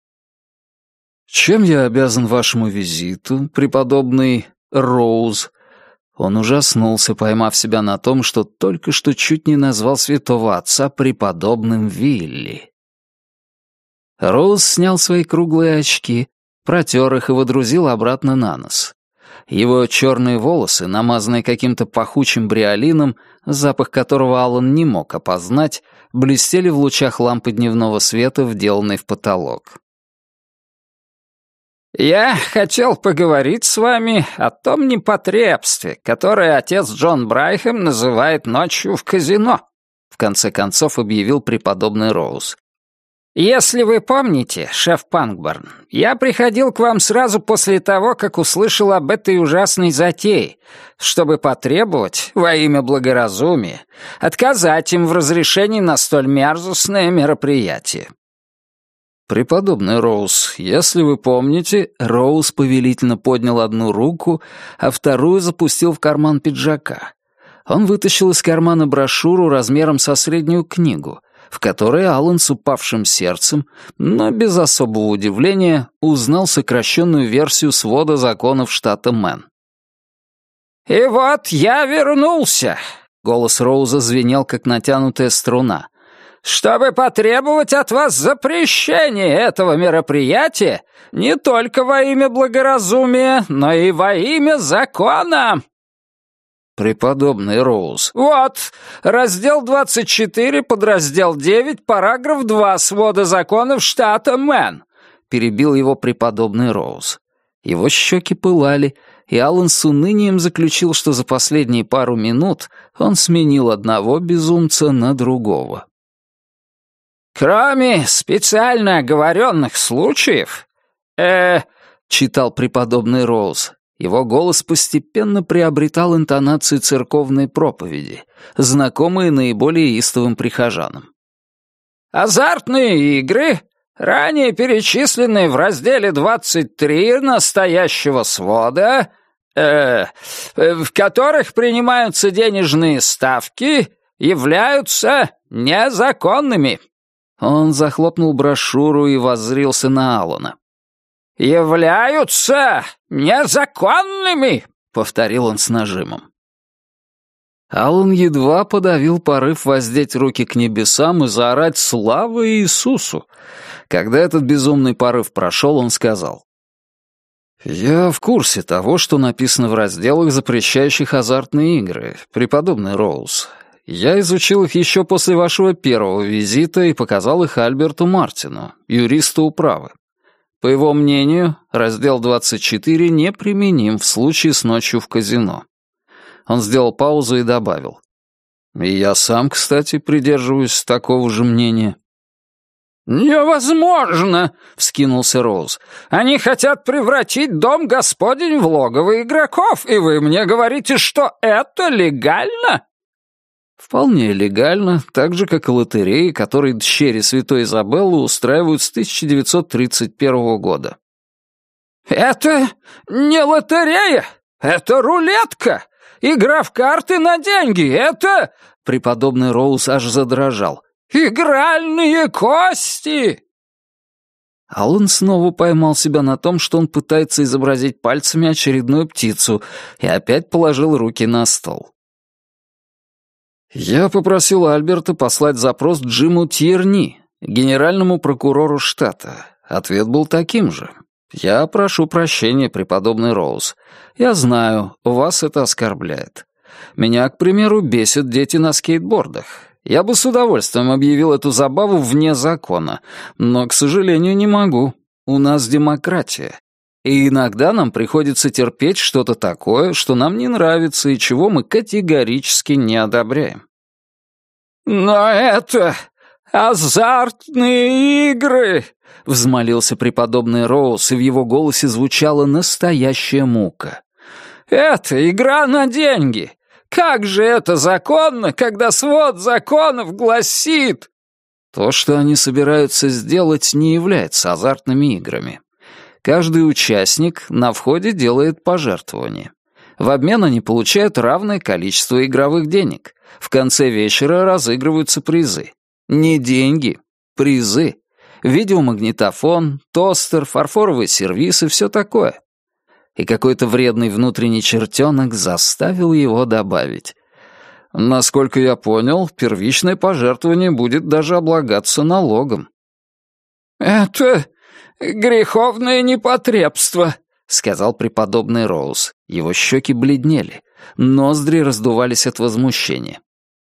«Чем я обязан вашему визиту, преподобный Роуз?» Он ужаснулся, поймав себя на том, что только что чуть не назвал святого отца преподобным Вилли. Роуз снял свои круглые очки, протер их и водрузил обратно на нос. Его черные волосы, намазанные каким-то пахучим бриолином, запах которого Аллан не мог опознать, блестели в лучах лампы дневного света, вделанной в потолок. «Я хотел поговорить с вами о том непотребстве, которое отец Джон Брайхэм называет ночью в казино», — в конце концов объявил преподобный Роуз. «Если вы помните, шеф Пангборн, я приходил к вам сразу после того, как услышал об этой ужасной затее, чтобы потребовать, во имя благоразумия, отказать им в разрешении на столь мерзостное мероприятие». «Преподобный Роуз, если вы помните...» Роуз повелительно поднял одну руку, а вторую запустил в карман пиджака. Он вытащил из кармана брошюру размером со среднюю книгу, в которой Аллан с упавшим сердцем, но без особого удивления, узнал сокращенную версию свода законов штата Мэн. «И вот я вернулся!» — голос Роуза звенел, как натянутая струна. «Чтобы потребовать от вас запрещения этого мероприятия не только во имя благоразумия, но и во имя закона». «Преподобный Роуз». «Вот, раздел двадцать четыре, подраздел девять, параграф два свода законов штата Мэн», — перебил его преподобный Роуз. Его щеки пылали, и Аллан с унынием заключил, что за последние пару минут он сменил одного безумца на другого. «Кроме специально оговоренных случаев, э, — читал преподобный Роуз, — его голос постепенно приобретал интонации церковной проповеди, знакомые наиболее истовым прихожанам. Азартные игры, ранее перечисленные в разделе двадцать три настоящего свода, э, в которых принимаются денежные ставки, являются незаконными». Он захлопнул брошюру и воззрился на Аллана. «Являются незаконными», — повторил он с нажимом. Аллан едва подавил порыв воздеть руки к небесам и заорать «Слава Иисусу!». Когда этот безумный порыв прошел, он сказал: «Я в курсе того, что написано в разделах, запрещающих азартные игры, преподобный Роуз. Я изучил их еще после вашего первого визита и показал их Альберту Мартину, юристу управы. По его мнению, раздел двадцать четыре неприменим в случае с ночью в казино». Он сделал паузу и добавил: «И я сам, кстати, придерживаюсь такого же мнения». «Невозможно!» — вскинулся Роуз. «Они хотят превратить дом Господень в логово игроков, и вы мне говорите, что это легально?» «Вполне легально, так же, как и лотереи, которые дщери Святой Изабеллы устраивают с тысяча девятьсот тридцать первого года». «Это не лотерея, это рулетка! Игра в карты на деньги, это...» Преподобный Роуз аж задрожал. «Игральные кости!» Аллан снова поймал себя на том, что он пытается изобразить пальцами очередную птицу, и опять положил руки на стол. «Я попросил Альберта послать запрос Джиму Тьерни, генеральному прокурору штата. Ответ был таким же. Я прошу прощения, преподобный Роуз. Я знаю, вас это оскорбляет. Меня, к примеру, бесят дети на скейтбордах. Я бы с удовольствием объявил эту забаву вне закона, но, к сожалению, не могу. У нас демократия. И иногда нам приходится терпеть что-то такое, что нам не нравится и чего мы категорически не одобряем». «Но это азартные игры!» — взмолился преподобный Роуз, и в его голосе звучала настоящая мука. «Это игра на деньги! Как же это законно, когда свод законов гласит...» То, что они собираются сделать, не является азартными играми. Каждый участник на входе делает пожертвование. В обмен они получают равное количество игровых денег. В конце вечера разыгрываются призы. Не деньги, призы. Видеомагнитофон, тостер, фарфоровый сервиз и все такое. И какой-то вредный внутренний чертенок заставил его добавить: «Насколько я понял, первичное пожертвование будет даже облагаться налогом». «Это греховное непотребство», — сказал преподобный Роуз. Его щеки бледнели, ноздри раздувались от возмущения.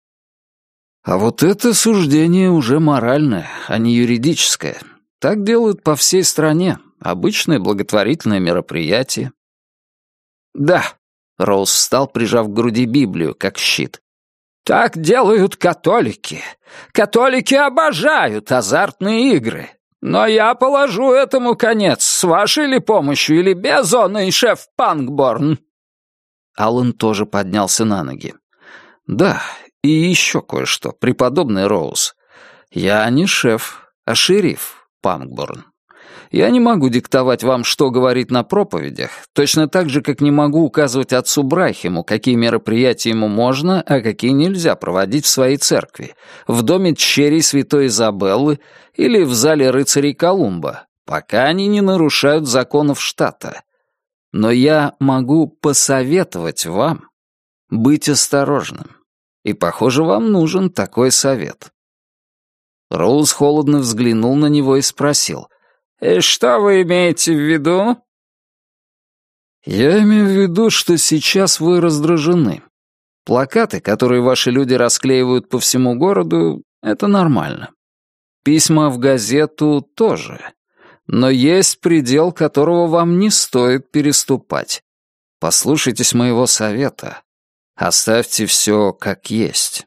«А вот это суждение уже моральное, а не юридическое. Так делают по всей стране. Обычное благотворительное мероприятие». «Да», — Роуз встал, прижав к груди Библию, как щит. «Так делают католики. Католики обожают азартные игры. Но я положу этому конец, с вашей ли помощью или без, он и шеф Панкборн». Аллан тоже поднялся на ноги. «Да, и еще кое-что, преподобный Роуз. Я не шеф, а шериф Панкборн. Я не могу диктовать вам, что говорить на проповедях, точно так же, как не могу указывать отцу Брайхему, какие мероприятия ему можно, а какие нельзя проводить в своей церкви, в доме тщерей Святой Изабеллы или в зале рыцарей Колумба, пока они не нарушают законов штата. Но я могу посоветовать вам быть осторожным. И, похоже, вам нужен такой совет». Роуз холодно взглянул на него и спросил: «И что вы имеете в виду?» «Я имею в виду, что сейчас вы раздражены. Плакаты, которые ваши люди расклеивают по всему городу, — это нормально. Письма в газету тоже. Но есть предел, которого вам не стоит переступать. Послушайтесь моего совета. Оставьте все как есть».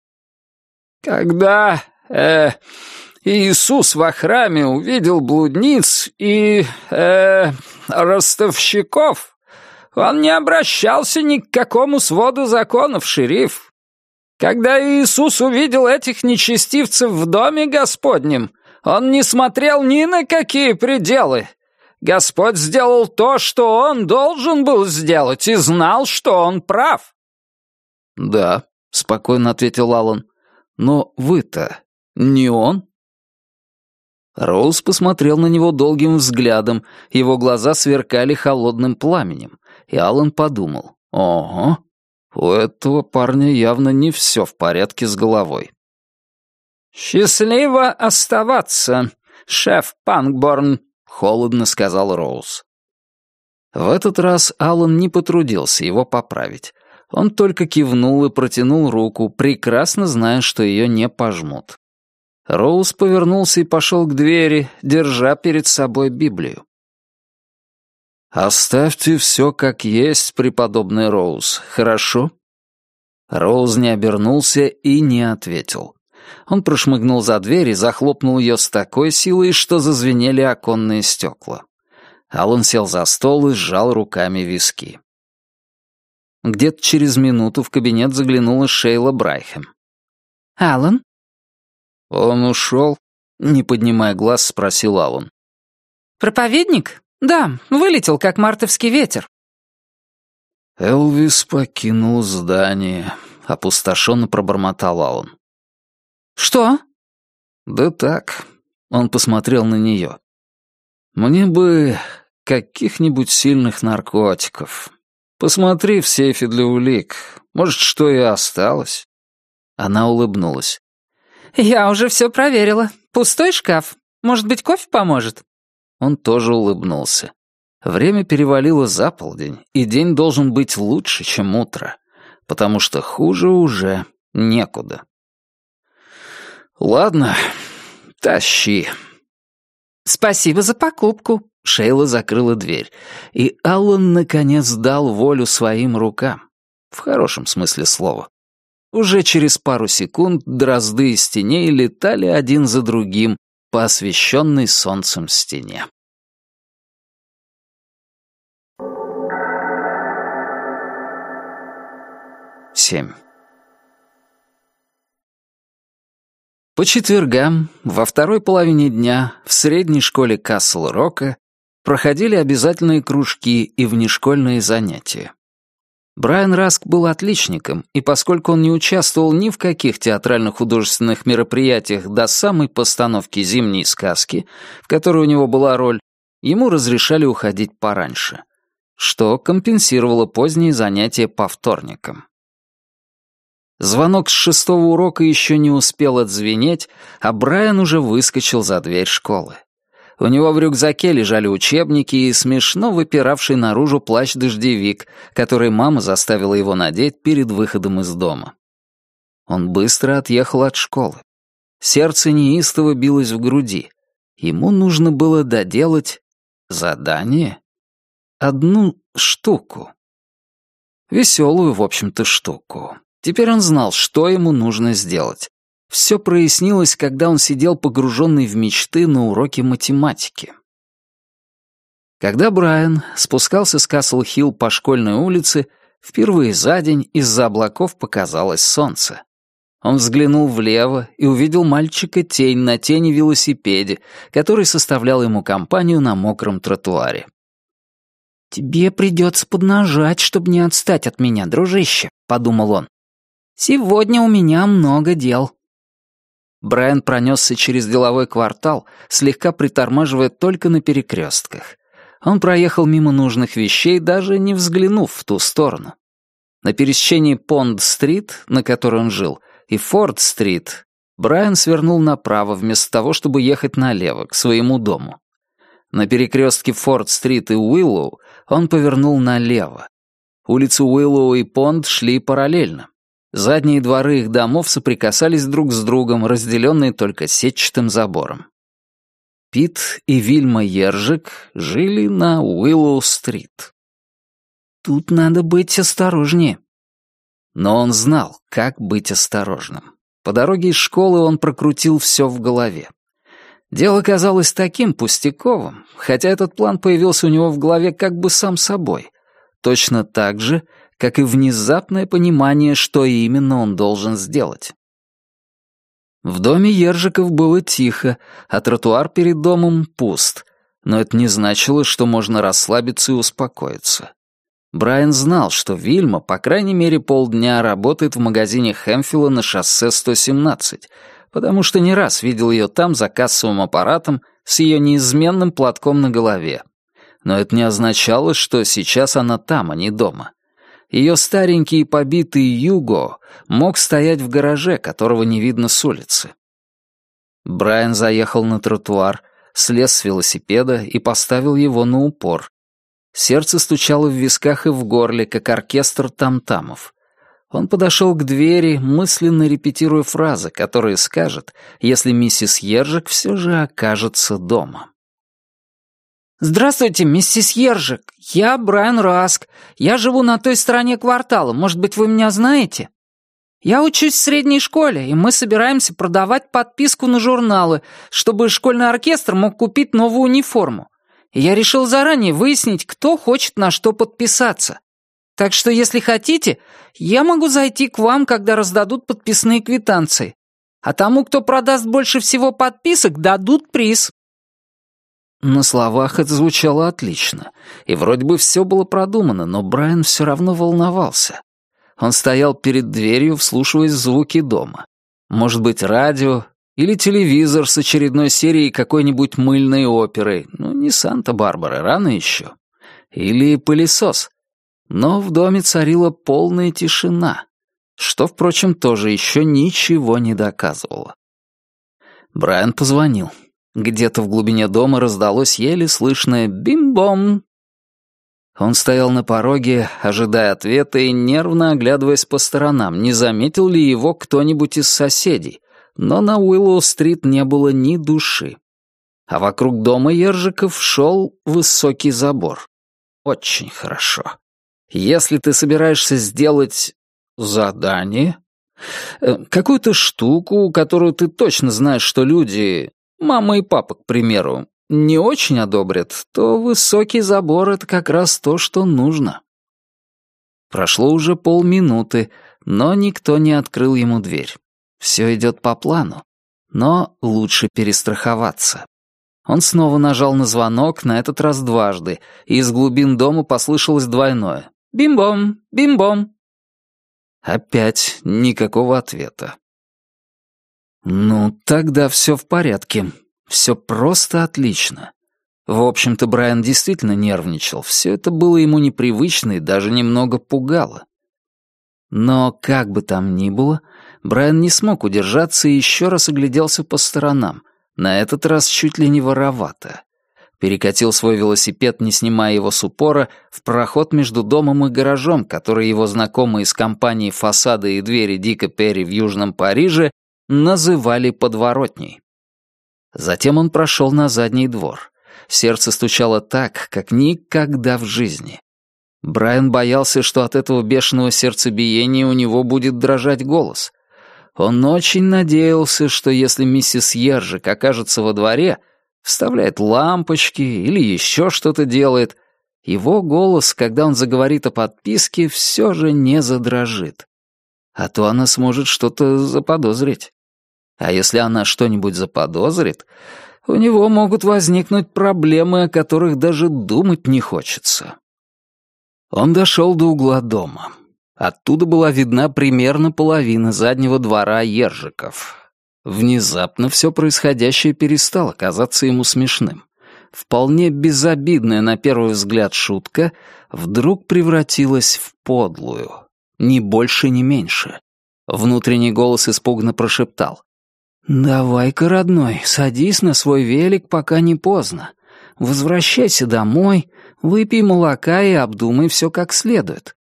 Когда э, Иисус во храме увидел блудниц и э, ростовщиков, он не обращался ни к какому своду законов, шериф. Когда Иисус увидел этих нечестивцев в доме Господнем, он не смотрел ни на какие пределы. Господь сделал то, что он должен был сделать, и знал, что он прав. «Да», — спокойно ответил Аллан, — «но вы-то не он?» Роуз посмотрел на него долгим взглядом, его глаза сверкали холодным пламенем, и Аллан подумал: «Ого, у этого парня явно не все в порядке с головой». «Счастливо оставаться, шеф Пангборн», — холодно сказал Роуз. В этот раз Аллан не потрудился его поправить. Он только кивнул и протянул руку, прекрасно зная, что ее не пожмут. Роуз повернулся и пошел к двери, держа перед собой Библию. «Оставьте все как есть, преподобный Роуз, хорошо?» Роуз не обернулся и не ответил. Он прошмыгнул за дверь и захлопнул ее с такой силой, что зазвенели оконные стекла. Аллан сел за стол и сжал руками виски. Где-то через минуту в кабинет заглянула Шейла Брайхэм. «Аллан?» «Он ушел?» — не поднимая глаз, спросил Аллан. «Проповедник? Да, вылетел, как мартовский ветер». «Элвис покинул здание», — опустошенно пробормотал Аллан. «Что?» «Да так», — он посмотрел на нее. «Мне бы каких-нибудь сильных наркотиков. Посмотри в сейфе для улик. Может, что и осталось?» Она улыбнулась. «Я уже все проверила. Пустой шкаф. Может быть, кофе поможет?» Он тоже улыбнулся. Время перевалило за полдень, и день должен быть лучше, чем утро, потому что хуже уже некуда. «Ладно, тащи». «Спасибо за покупку». Шейла закрыла дверь, и Аллан наконец дал волю своим рукам. В хорошем смысле слова. Уже через пару секунд дрозды из теней летали один за другим по освещенной солнцем стене. Семь. По четвергам, во второй половине дня, в средней школе Касл-Рока проходили обязательные кружки и внешкольные занятия. Брайан Раск был отличником, и поскольку он не участвовал ни в каких театрально-художественных мероприятиях до самой постановки «Зимней сказки», в которой у него была роль, ему разрешали уходить пораньше, что компенсировало поздние занятия по вторникам. Звонок с шестого урока еще не успел отзвенеть, а Брайан уже выскочил за дверь школы. У него в рюкзаке лежали учебники и смешно выпиравший наружу плащ-дождевик, который мама заставила его надеть перед выходом из дома. Он быстро отъехал от школы. Сердце неистово билось в груди. Ему нужно было доделать задание. Одну штуку. Веселую, в общем-то, штуку. Теперь он знал, что ему нужно сделать. Все прояснилось, когда он сидел погруженный в мечты на уроке математики. Когда Брайан спускался с Касл-Хилл по школьной улице, впервые за день из-за облаков показалось солнце. Он взглянул влево и увидел мальчика-тень на тени-велосипеде, который составлял ему компанию на мокром тротуаре. «Тебе придется поднажать, чтобы не отстать от меня, дружище», — подумал он. «Сегодня у меня много дел». Брайан пронесся через деловой квартал, слегка притормаживая только на перекрестках. Он проехал мимо нужных вещей, даже не взглянув в ту сторону. На пересечении Понд-стрит, на которой он жил, и Форд-стрит, Брайан свернул направо, вместо того, чтобы ехать налево, к своему дому. На перекрестке Форд-стрит и Уиллоу он повернул налево. Улицы Уиллоу и Понд шли параллельно. Задние дворы их домов соприкасались друг с другом, разделенные только сетчатым забором. Пит и Вильма Ержик жили на Уиллоу-стрит. Тут надо быть осторожнее. Но он знал, как быть осторожным. По дороге из школы он прокрутил все в голове. Дело казалось таким пустяковым, хотя этот план появился у него в голове как бы сам собой. Точно так же, как и внезапное понимание, что именно он должен сделать. В доме Ержиков было тихо, а тротуар перед домом пуст, но это не значило, что можно расслабиться и успокоиться. Брайан знал, что Вильма, по крайней мере, полдня работает в магазине Хэмфилла на шоссе сто семнадцать, потому что не раз видел ее там за кассовым аппаратом с ее неизменным платком на голове. Но это не означало, что сейчас она там, а не дома. Ее старенький и побитый Юго мог стоять в гараже, которого не видно с улицы. Брайан заехал на тротуар, слез с велосипеда и поставил его на упор. Сердце стучало в висках и в горле, как оркестр там-тамов. Он подошел к двери, мысленно репетируя фразы, которые скажет, если миссис Ержик все же окажется дома. «Здравствуйте, миссис Ержик. Я Брайан Раск. Я живу на той стороне квартала. Может быть, вы меня знаете? Я учусь в средней школе, и мы собираемся продавать подписку на журналы, чтобы школьный оркестр мог купить новую униформу. И я решил заранее выяснить, кто хочет на что подписаться. Так что, если хотите, я могу зайти к вам, когда раздадут подписные квитанции. А тому, кто продаст больше всего подписок, дадут приз». На словах это звучало отлично, и вроде бы все было продумано, но Брайан все равно волновался. Он стоял перед дверью, вслушиваясь в звуки дома. Может быть, радио или телевизор с очередной серией какой-нибудь мыльной оперы, ну, не Санта-Барбара, рано еще. Или пылесос. Но в доме царила полная тишина, что, впрочем, тоже еще ничего не доказывало. Брайан позвонил. Где-то в глубине дома раздалось еле слышное «бим-бом». Он стоял на пороге, ожидая ответа и нервно оглядываясь по сторонам, не заметил ли его кто-нибудь из соседей, но на Уиллоу-стрит не было ни души. А вокруг дома Ержиков шел высокий забор. Очень хорошо. Если ты собираешься сделать задание, какую-то штуку, которую ты точно знаешь, что люди... Мама и папа, к примеру, не очень одобрят, то высокий забор — это как раз то, что нужно. Прошло уже полминуты, но никто не открыл ему дверь. Все идет по плану, но лучше перестраховаться. Он снова нажал на звонок, на этот раз дважды, и из глубин дома послышалось двойное «бим-бом, бим-бом». Опять никакого ответа. Ну, тогда все в порядке. Все просто отлично. В общем-то, Брайан действительно нервничал. Все это было ему непривычно и даже немного пугало. Но как бы там ни было, Брайан не смог удержаться и еще раз огляделся по сторонам, на этот раз чуть ли не воровато. Перекатил свой велосипед, не снимая его с упора, в проход между домом и гаражом, который его знакомые из компании «Фасады и двери» Дика Перри в Южном Париже называли подворотней. Затем он прошел на задний двор. Сердце стучало так, как никогда в жизни. Брайан боялся, что от этого бешеного сердцебиения у него будет дрожать голос. Он очень надеялся, что если миссис Ержик окажется во дворе, вставляет лампочки или еще что-то делает, его голос, когда он заговорит о подписке, все же не задрожит. А то она сможет что-то заподозрить. А если она что-нибудь заподозрит, у него могут возникнуть проблемы, о которых даже думать не хочется. Он дошел до угла дома. Оттуда была видна примерно половина заднего двора Ержиков. Внезапно все происходящее перестало казаться ему смешным. Вполне безобидная на первый взгляд шутка вдруг превратилась в подлую. Ни больше, ни меньше. Внутренний голос испуганно прошептал: «Давай-ка, родной, садись на свой велик, пока не поздно. Возвращайся домой, выпей молока и обдумай все как следует».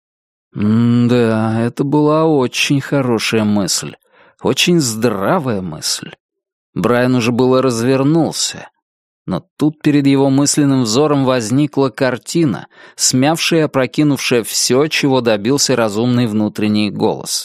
М-да, это была очень хорошая мысль, очень здравая мысль. Брайан уже было развернулся, Но тут перед его мысленным взором возникла картина, смявшая и опрокинувшая все, чего добился разумный внутренний голос.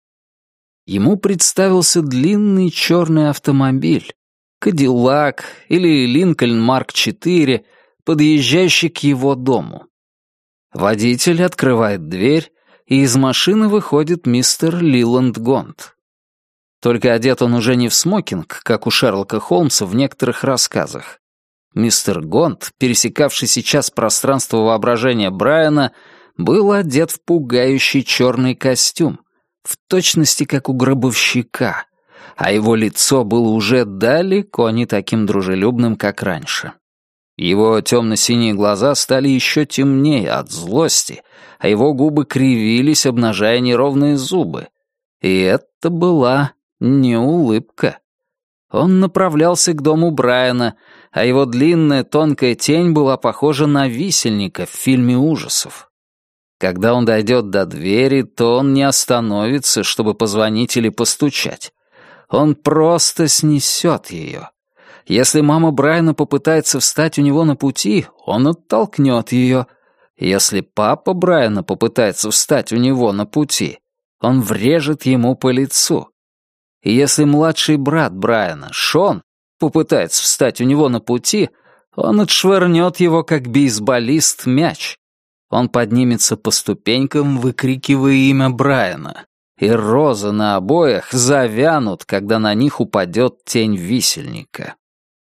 Ему представился длинный черный автомобиль, Кадиллак или Линкольн Марк четыре, подъезжающий к его дому. Водитель открывает дверь, и из машины выходит мистер Лиланд Гонт. Только одет он уже не в смокинг, как у Шерлока Холмса в некоторых рассказах. Мистер Гонт, пересекавший сейчас пространство воображения Брайана, был одет в пугающий черный костюм, в точности как у гробовщика, а его лицо было уже далеко не таким дружелюбным, как раньше. Его темно-синие глаза стали еще темнее от злости, а его губы кривились, обнажая неровные зубы. И это была не улыбка. Он направлялся к дому Брайана, а его длинная тонкая тень была похожа на висельника в фильме ужасов. Когда он дойдет до двери, то он не остановится, чтобы позвонить или постучать. Он просто снесет ее. Если мама Брайана попытается встать у него на пути, он оттолкнет ее. Если папа Брайана попытается встать у него на пути, он врежет ему по лицу. И если младший брат Брайана, Шон, попытается встать у него на пути, он отшвырнет его, как бейсболист, мяч. Он поднимется по ступенькам, выкрикивая имя Брайана, и розы на обоях завянут, когда на них упадет тень висельника.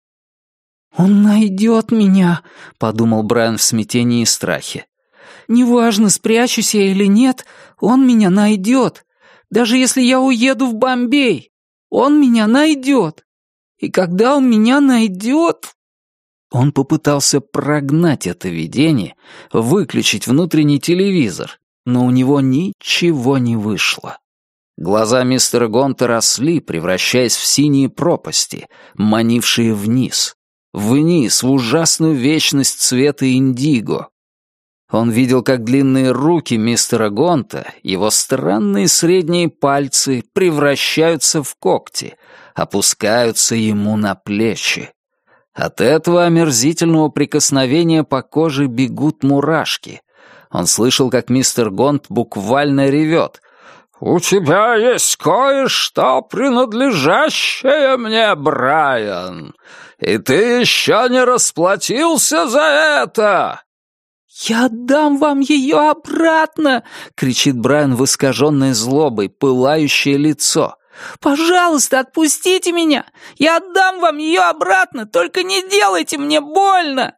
«Он найдет меня», — подумал Брайан в смятении и страхе. «Неважно, спрячусь я или нет, он меня найдет. Даже если я уеду в Бомбей, он меня найдет. И когда он меня найдет...» Он попытался прогнать это видение, выключить внутренний телевизор, но у него ничего не вышло. Глаза мистера Гонта росли, превращаясь в синие пропасти, манившие вниз. Вниз, в ужасную вечность цвета индиго. Он видел, как длинные руки мистера Гонта, его странные средние пальцы превращаются в когти, опускаются ему на плечи. От этого омерзительного прикосновения по коже бегут мурашки. Он слышал, как мистер Гонт буквально ревет. «У тебя есть кое-что, принадлежащее мне, Брайан, и ты еще не расплатился за это!» «Я отдам вам ее обратно!» — кричит Брайан в искаженной злобой, пылающее лицо. «Пожалуйста, отпустите меня! Я отдам вам ее обратно, только не делайте мне больно!»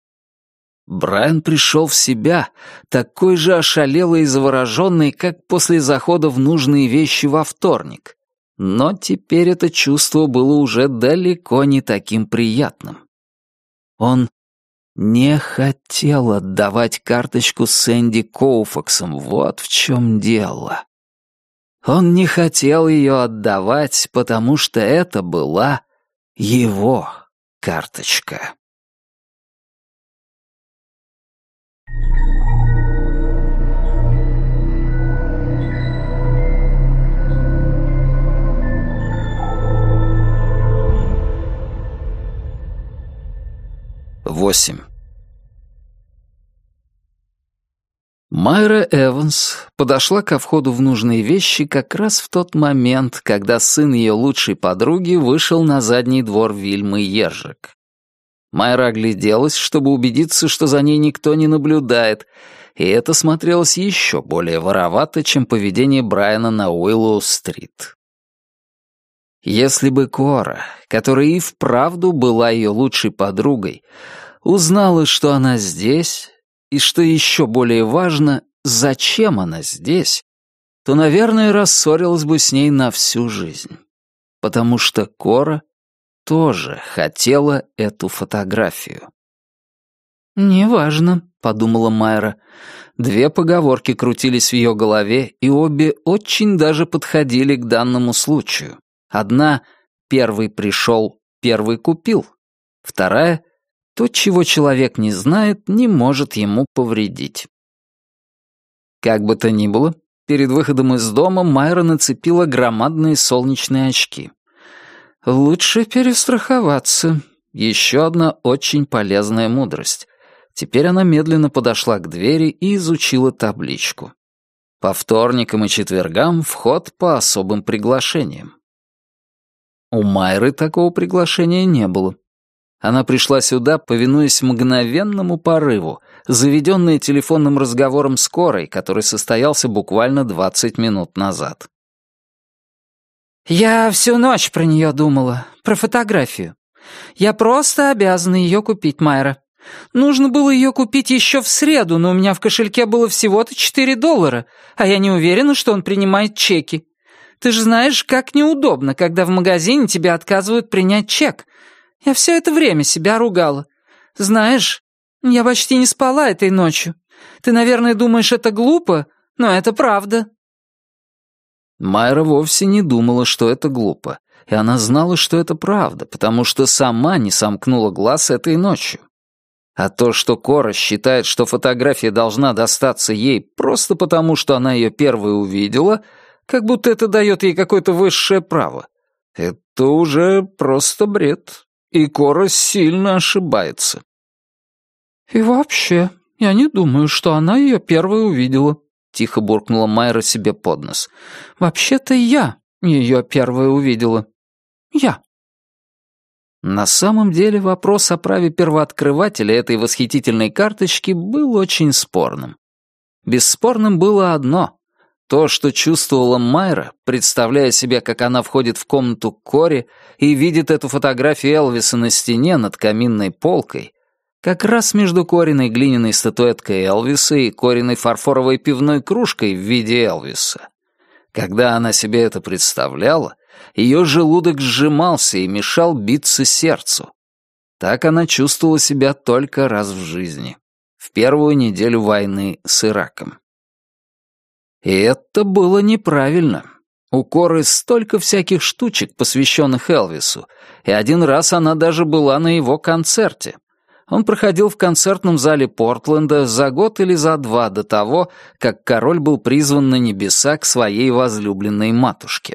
Брайан пришел в себя, такой же ошалелый и завороженный, как после захода в нужные вещи во вторник. Но теперь это чувство было уже далеко не таким приятным. Он не хотел отдавать карточку с Энди Коуфаксом, вот в чем дело. Он не хотел ее отдавать, потому что это была его карточка. Восемь. Майра Эванс подошла ко входу в нужные вещи как раз в тот момент, когда сын ее лучшей подруги вышел на задний двор Вильмы Ержик. Майра огляделась, чтобы убедиться, что за ней никто не наблюдает, и это смотрелось еще более воровато, чем поведение Брайана на Уиллоу-стрит. Если бы Кора, которая и вправду была ее лучшей подругой, узнала, что она здесь, и, что еще более важно, зачем она здесь, то, наверное, рассорилась бы с ней на всю жизнь. Потому что Кора тоже хотела эту фотографию. «Неважно», — подумала Майра. Две поговорки крутились в ее голове, и обе очень даже подходили к данному случаю. Одна «первый пришел, первый купил». Вторая «то, чего человек не знает, не может ему повредить». Как бы то ни было, перед выходом из дома Майра нацепила громадные солнечные очки. «Лучше перестраховаться. Еще одна очень полезная мудрость. Теперь она медленно подошла к двери и изучила табличку. По вторникам и четвергам вход по особым приглашениям. У Майры такого приглашения не было. Она пришла сюда, повинуясь мгновенному порыву, заведенной телефонным разговором с Корой, который состоялся буквально двадцать минут назад. «Я всю ночь про нее думала, про фотографию. Я просто обязана ее купить, Майра. Нужно было ее купить еще в среду, но у меня в кошельке было всего-то четыре доллара, а я не уверена, что он принимает чеки. Ты же знаешь, как неудобно, когда в магазине тебе отказывают принять чек. Я все это время себя ругала. Знаешь, я почти не спала этой ночью. Ты, наверное, думаешь, это глупо, но это правда». Майра вовсе не думала, что это глупо, и она знала, что это правда, потому что сама не сомкнула глаз этой ночью. А то, что Кора считает, что фотография должна достаться ей просто потому, что она ее первой увидела, как будто это дает ей какое-то высшее право, это уже просто бред, и Кора сильно ошибается. «И вообще, я не думаю, что она ее первой увидела», — тихо буркнула Майра себе под нос. «Вообще-то я ее первой увидела. Я». На самом деле вопрос о праве первооткрывателя этой восхитительной карточки был очень спорным. Бесспорным было одно. То, что чувствовала Майра, представляя себе, как она входит в комнату к Коре и видит эту фотографию Элвиса на стене над каминной полкой, как раз между Кориной глиняной статуэткой Элвиса и Кориной фарфоровой пивной кружкой в виде Элвиса. Когда она себе это представляла, ее желудок сжимался и мешал биться сердцу. Так она чувствовала себя только раз в жизни, в первую неделю войны с Ираком. И это было неправильно. У Коры столько всяких штучек, посвященных Элвису, и один раз она даже была на его концерте. Он проходил в концертном зале Портленда за год или за два до того, как король был призван на небеса к своей возлюбленной матушке.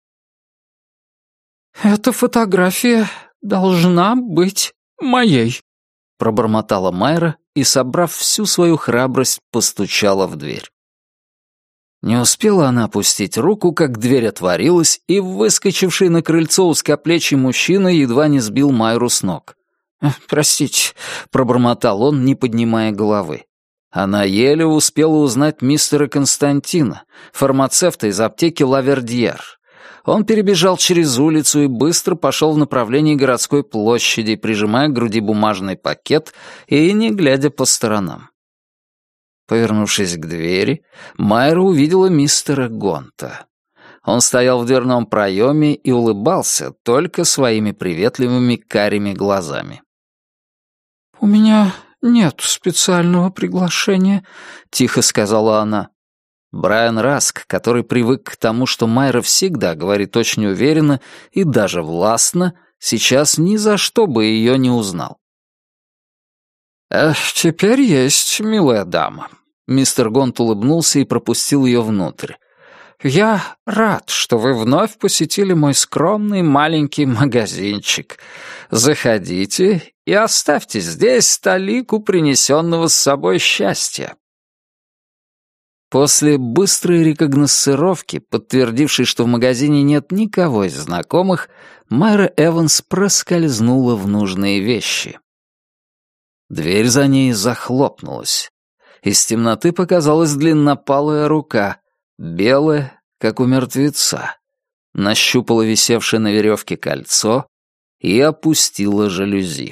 «Эта фотография должна быть моей», — пробормотала Майра и, собрав всю свою храбрость, постучала в дверь. Не успела она опустить руку, как дверь отворилась, и выскочивший на крыльцо узкоплечий мужчина едва не сбил Майру с ног. «Простите», — пробормотал он, не поднимая головы. Она еле успела узнать мистера Константина, фармацевта из аптеки Лавердьер. Он перебежал через улицу и быстро пошел в направлении городской площади, прижимая к груди бумажный пакет и не глядя по сторонам. Повернувшись к двери, Майра увидела мистера Гонта. Он стоял в дверном проеме и улыбался только своими приветливыми карими глазами. «У меня нет специального приглашения», — тихо сказала она. Брайан Раск, который привык к тому, что Майра всегда говорит очень уверенно и даже властно, сейчас ни за что бы ее не узнал. «Эх, теперь есть, милая дама». Мистер Гонт улыбнулся и пропустил ее внутрь. «Я рад, что вы вновь посетили мой скромный маленький магазинчик. Заходите и оставьте здесь талику принесенного с собой счастья». После быстрой рекогносцировки, подтвердившей, что в магазине нет никого из знакомых, Майра Эванс проскользнула в нужные вещи. Дверь за ней захлопнулась. Из темноты показалась длиннопалая рука, белая, как у мертвеца, нащупала висевшее на веревке кольцо и опустила жалюзи.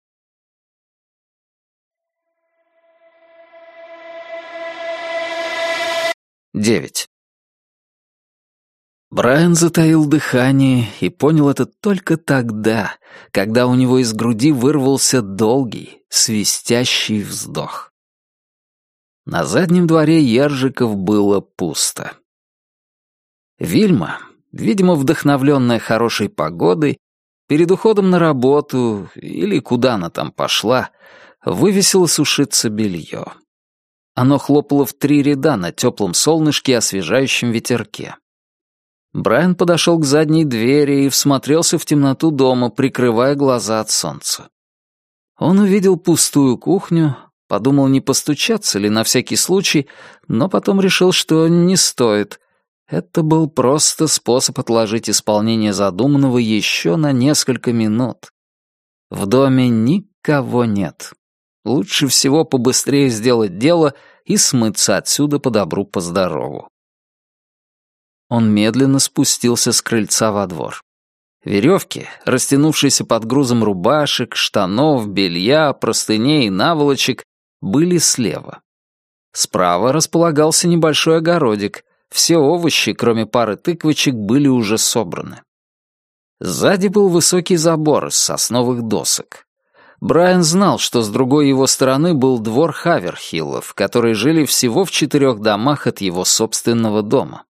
Девять. Брайан затаил дыхание и понял это только тогда, когда у него из груди вырвался долгий, свистящий вздох. На заднем дворе Ержиков было пусто. Вильма, видимо, вдохновленная хорошей погодой, перед уходом на работу или куда она там пошла, вывесила сушиться белье. Оно хлопало в три ряда на теплом солнышке и освежающем ветерке. Брайан подошел к задней двери и всмотрелся в темноту дома, прикрывая глаза от солнца. Он увидел пустую кухню, подумал, не постучаться ли на всякий случай, но потом решил, что не стоит. Это был просто способ отложить исполнение задуманного еще на несколько минут. В доме никого нет. Лучше всего побыстрее сделать дело и смыться отсюда по добру, по здорову. Он медленно спустился с крыльца во двор. Веревки, растянувшиеся под грузом рубашек, штанов, белья, простыней и наволочек, были слева. Справа располагался небольшой огородик. Все овощи, кроме пары тыквочек, были уже собраны. Сзади был высокий забор из сосновых досок. Брайан знал, что с другой его стороны был двор Хаверхиллов, которые жили всего в четырех домах от его собственного дома.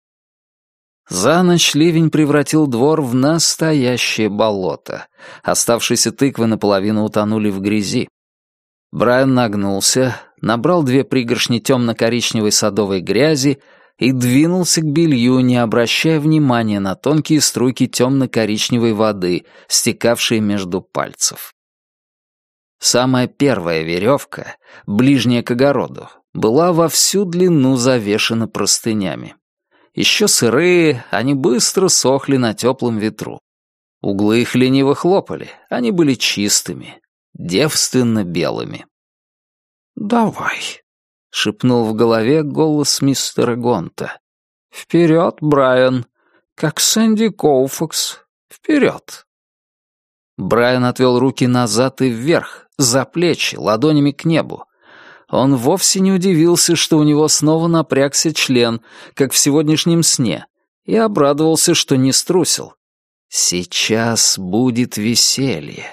За ночь ливень превратил двор в настоящее болото. Оставшиеся тыквы наполовину утонули в грязи. Брайан нагнулся, набрал две пригоршни темно-коричневой садовой грязи и двинулся к белью, не обращая внимания на тонкие струйки темно-коричневой воды, стекавшие между пальцев. Самая первая веревка, ближняя к огороду, была во всю длину завешена простынями. Еще сырые, они быстро сохли на теплом ветру. Углы их лениво хлопали, они были чистыми, девственно белыми. «Давай», — шепнул в голове голос мистера Гонта. «Вперед, Брайан, как Сэнди Коуфакс, вперед». Брайан отвел руки назад и вверх, за плечи, ладонями к небу. Он вовсе не удивился, что у него снова напрягся член, как в сегодняшнем сне, и обрадовался, что не струсил. Сейчас будет веселье.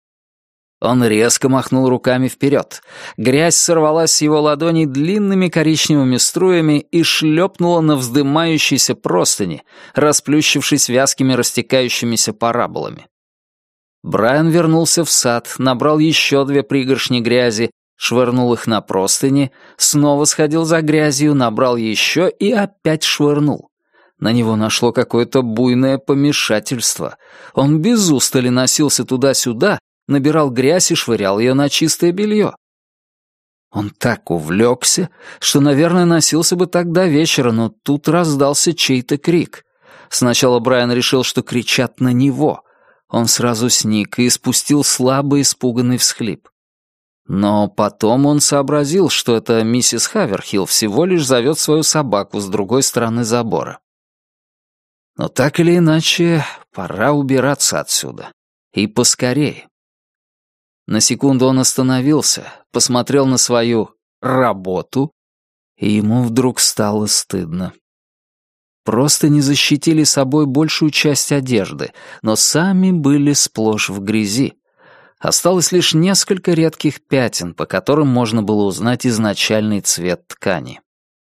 Он резко махнул руками вперед. Грязь сорвалась с его ладоней длинными коричневыми струями и шлепнула на вздымающиеся простыни, расплющившись вязкими растекающимися параболами. Брайан вернулся в сад, набрал еще две пригоршни грязи, швырнул их на простыни, снова сходил за грязью, набрал еще и опять швырнул. На него нашло какое-то буйное помешательство. Он без устали носился туда-сюда, набирал грязь и швырял ее на чистое белье. Он так увлекся, что, наверное, носился бы так до вечера, но тут раздался чей-то крик. Сначала Брайан решил, что кричат на него. Он сразу сник и испустил слабый испуганный всхлип. Но потом он сообразил, что это миссис Хаверхилл всего лишь зовет свою собаку с другой стороны забора. Но так или иначе, пора убираться отсюда. И поскорее. На секунду он остановился, посмотрел на свою работу, и ему вдруг стало стыдно. Просто не защитили собой большую часть одежды, но сами были сплошь в грязи. Осталось лишь несколько редких пятен, по которым можно было узнать изначальный цвет ткани.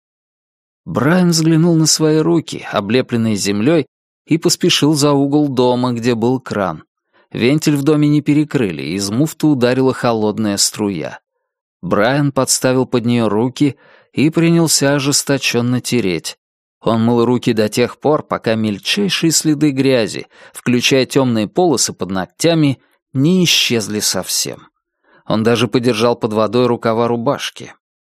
Брайан взглянул на свои руки, облепленные землей, и поспешил за угол дома, где был кран. Вентиль в доме не перекрыли, и из муфты ударила холодная струя. Брайан подставил под нее руки и принялся ожесточенно тереть. Он мыл руки до тех пор, пока мельчайшие следы грязи, включая темные полосы под ногтями, не исчезли совсем. Он даже подержал под водой рукава рубашки.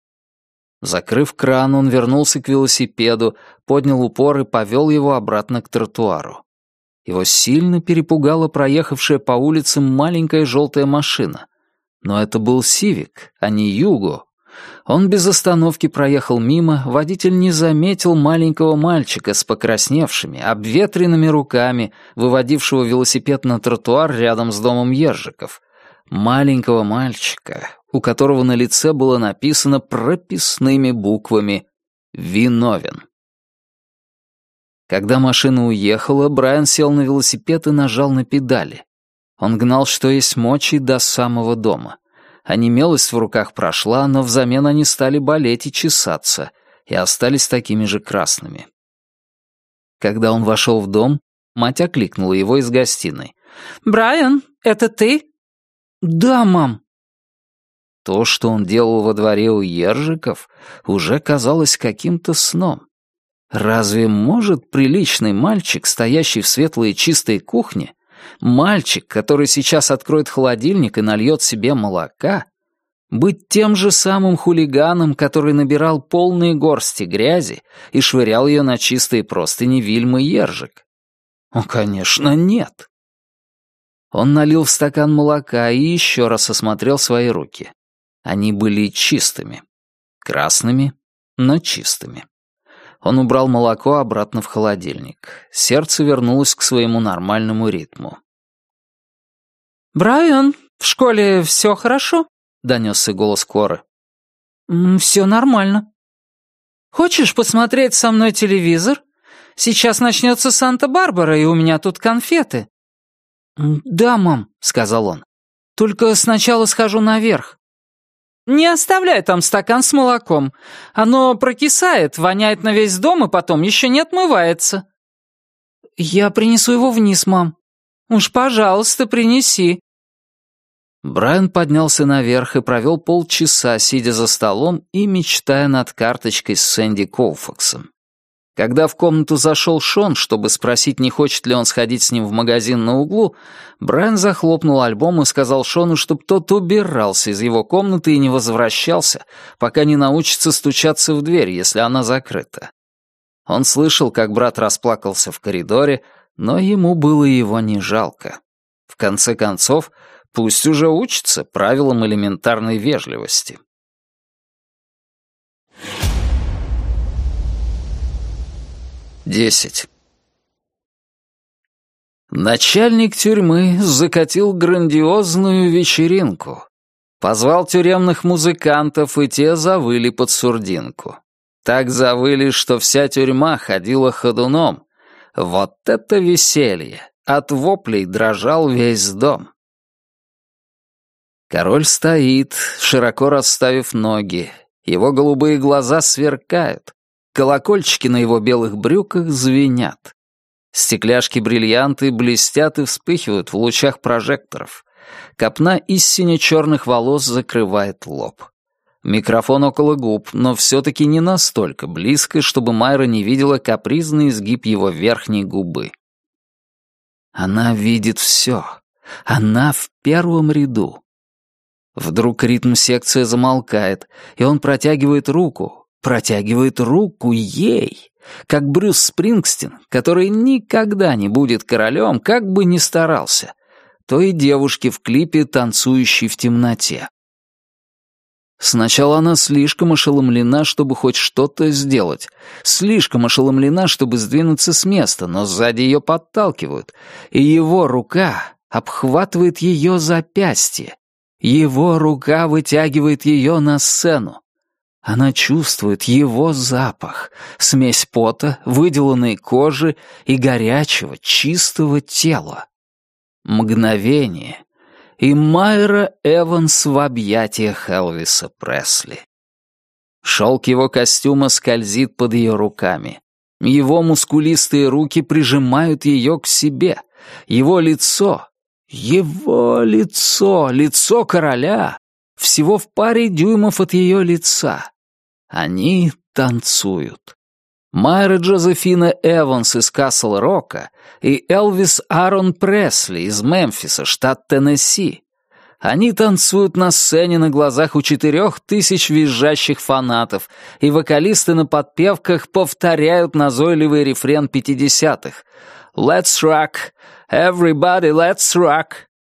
Закрыв кран, он вернулся к велосипеду, поднял упор и повел его обратно к тротуару. Его сильно перепугала проехавшая по улицам маленькая желтая машина. Но это был Сивик, а не Юго. Он без остановки проехал мимо, водитель не заметил маленького мальчика с покрасневшими, обветренными руками, выводившего велосипед на тротуар рядом с домом Ержиков. Маленького мальчика, у которого на лице было написано прописными буквами «Виновен». Когда машина уехала, Брайан сел на велосипед и нажал на педали. Он гнал, что есть мочи, до самого дома. Онемелость в руках прошла, но взамен они стали болеть и чесаться, и остались такими же красными. Когда он вошел в дом, мать окликнула его из гостиной. «Брайан, это ты?» «Да, мам». То, что он делал во дворе у Ержиков, уже казалось каким-то сном. Разве может приличный мальчик, стоящий в светлой и чистой кухне, мальчик, который сейчас откроет холодильник и нальет себе молока, быть тем же самым хулиганом, который набирал полные горсти грязи и швырял ее на чистые простыни Вильмы Ержик? Ну, конечно, нет. Он налил в стакан молока и еще раз осмотрел свои руки. Они были чистыми. Красными, но чистыми. Он убрал молоко обратно в холодильник. Сердце вернулось к своему нормальному ритму. «Брайан, в школе все хорошо?» — донесся голос Коры. «Все нормально». «Хочешь посмотреть со мной телевизор? Сейчас начнется Санта-Барбара, и у меня тут конфеты». «Да, мам», — сказал он. «Только сначала схожу наверх». «Не оставляй там стакан с молоком. Оно прокисает, воняет на весь дом и потом еще не отмывается». «Я принесу его вниз, мам». «Уж, пожалуйста, принеси». Брайан поднялся наверх и провел полчаса, сидя за столом и мечтая над карточкой с Сэнди Коуфаксом. Когда в комнату зашел Шон, чтобы спросить, не хочет ли он сходить с ним в магазин на углу, Брайан захлопнул альбом и сказал Шону, чтобы тот убирался из его комнаты и не возвращался, пока не научится стучаться в дверь, если она закрыта. Он слышал, как брат расплакался в коридоре, но ему было его не жалко. В конце концов, пусть уже учится правилам элементарной вежливости. Десять. Начальник тюрьмы закатил грандиозную вечеринку. Позвал тюремных музыкантов, и те завыли под сурдинку. Так завыли, что вся тюрьма ходила ходуном. Вот это веселье! От воплей дрожал весь дом. Король стоит, широко расставив ноги. Его голубые глаза сверкают. Колокольчики на его белых брюках звенят. Стекляшки-бриллианты блестят и вспыхивают в лучах прожекторов. Копна из сине-черных волос закрывает лоб. Микрофон около губ, но все-таки не настолько близко, чтобы Майра не видела капризный изгиб его верхней губы. Она видит все. Она в первом ряду. Вдруг ритм-секция замолкает, и он протягивает руку, протягивает руку ей, как Брюс Спрингстин, который никогда не будет королем, как бы ни старался, той девушке в клипе, танцующей в темноте. Сначала она слишком ошеломлена, чтобы хоть что-то сделать, слишком ошеломлена, чтобы сдвинуться с места, но сзади ее подталкивают, и его рука обхватывает ее запястье, его рука вытягивает ее на сцену. Она чувствует его запах, смесь пота, выделанной кожи и горячего, чистого тела. Мгновение, и Майра Эванс в объятиях Элвиса Пресли. Шелк его костюма скользит под ее руками. Его мускулистые руки прижимают ее к себе. Его лицо, его лицо, лицо короля, всего в паре дюймов от ее лица. Они танцуют. Майра Джозефина Эванс из Касл-Рока и Элвис Аарон Пресли из Мемфиса, штат Теннесси. Они танцуют на сцене на глазах у четырех тысяч визжащих фанатов, и вокалисты на подпевках повторяют назойливый рефрен пятидесятых. «Let's rock! Everybody, let's rock!»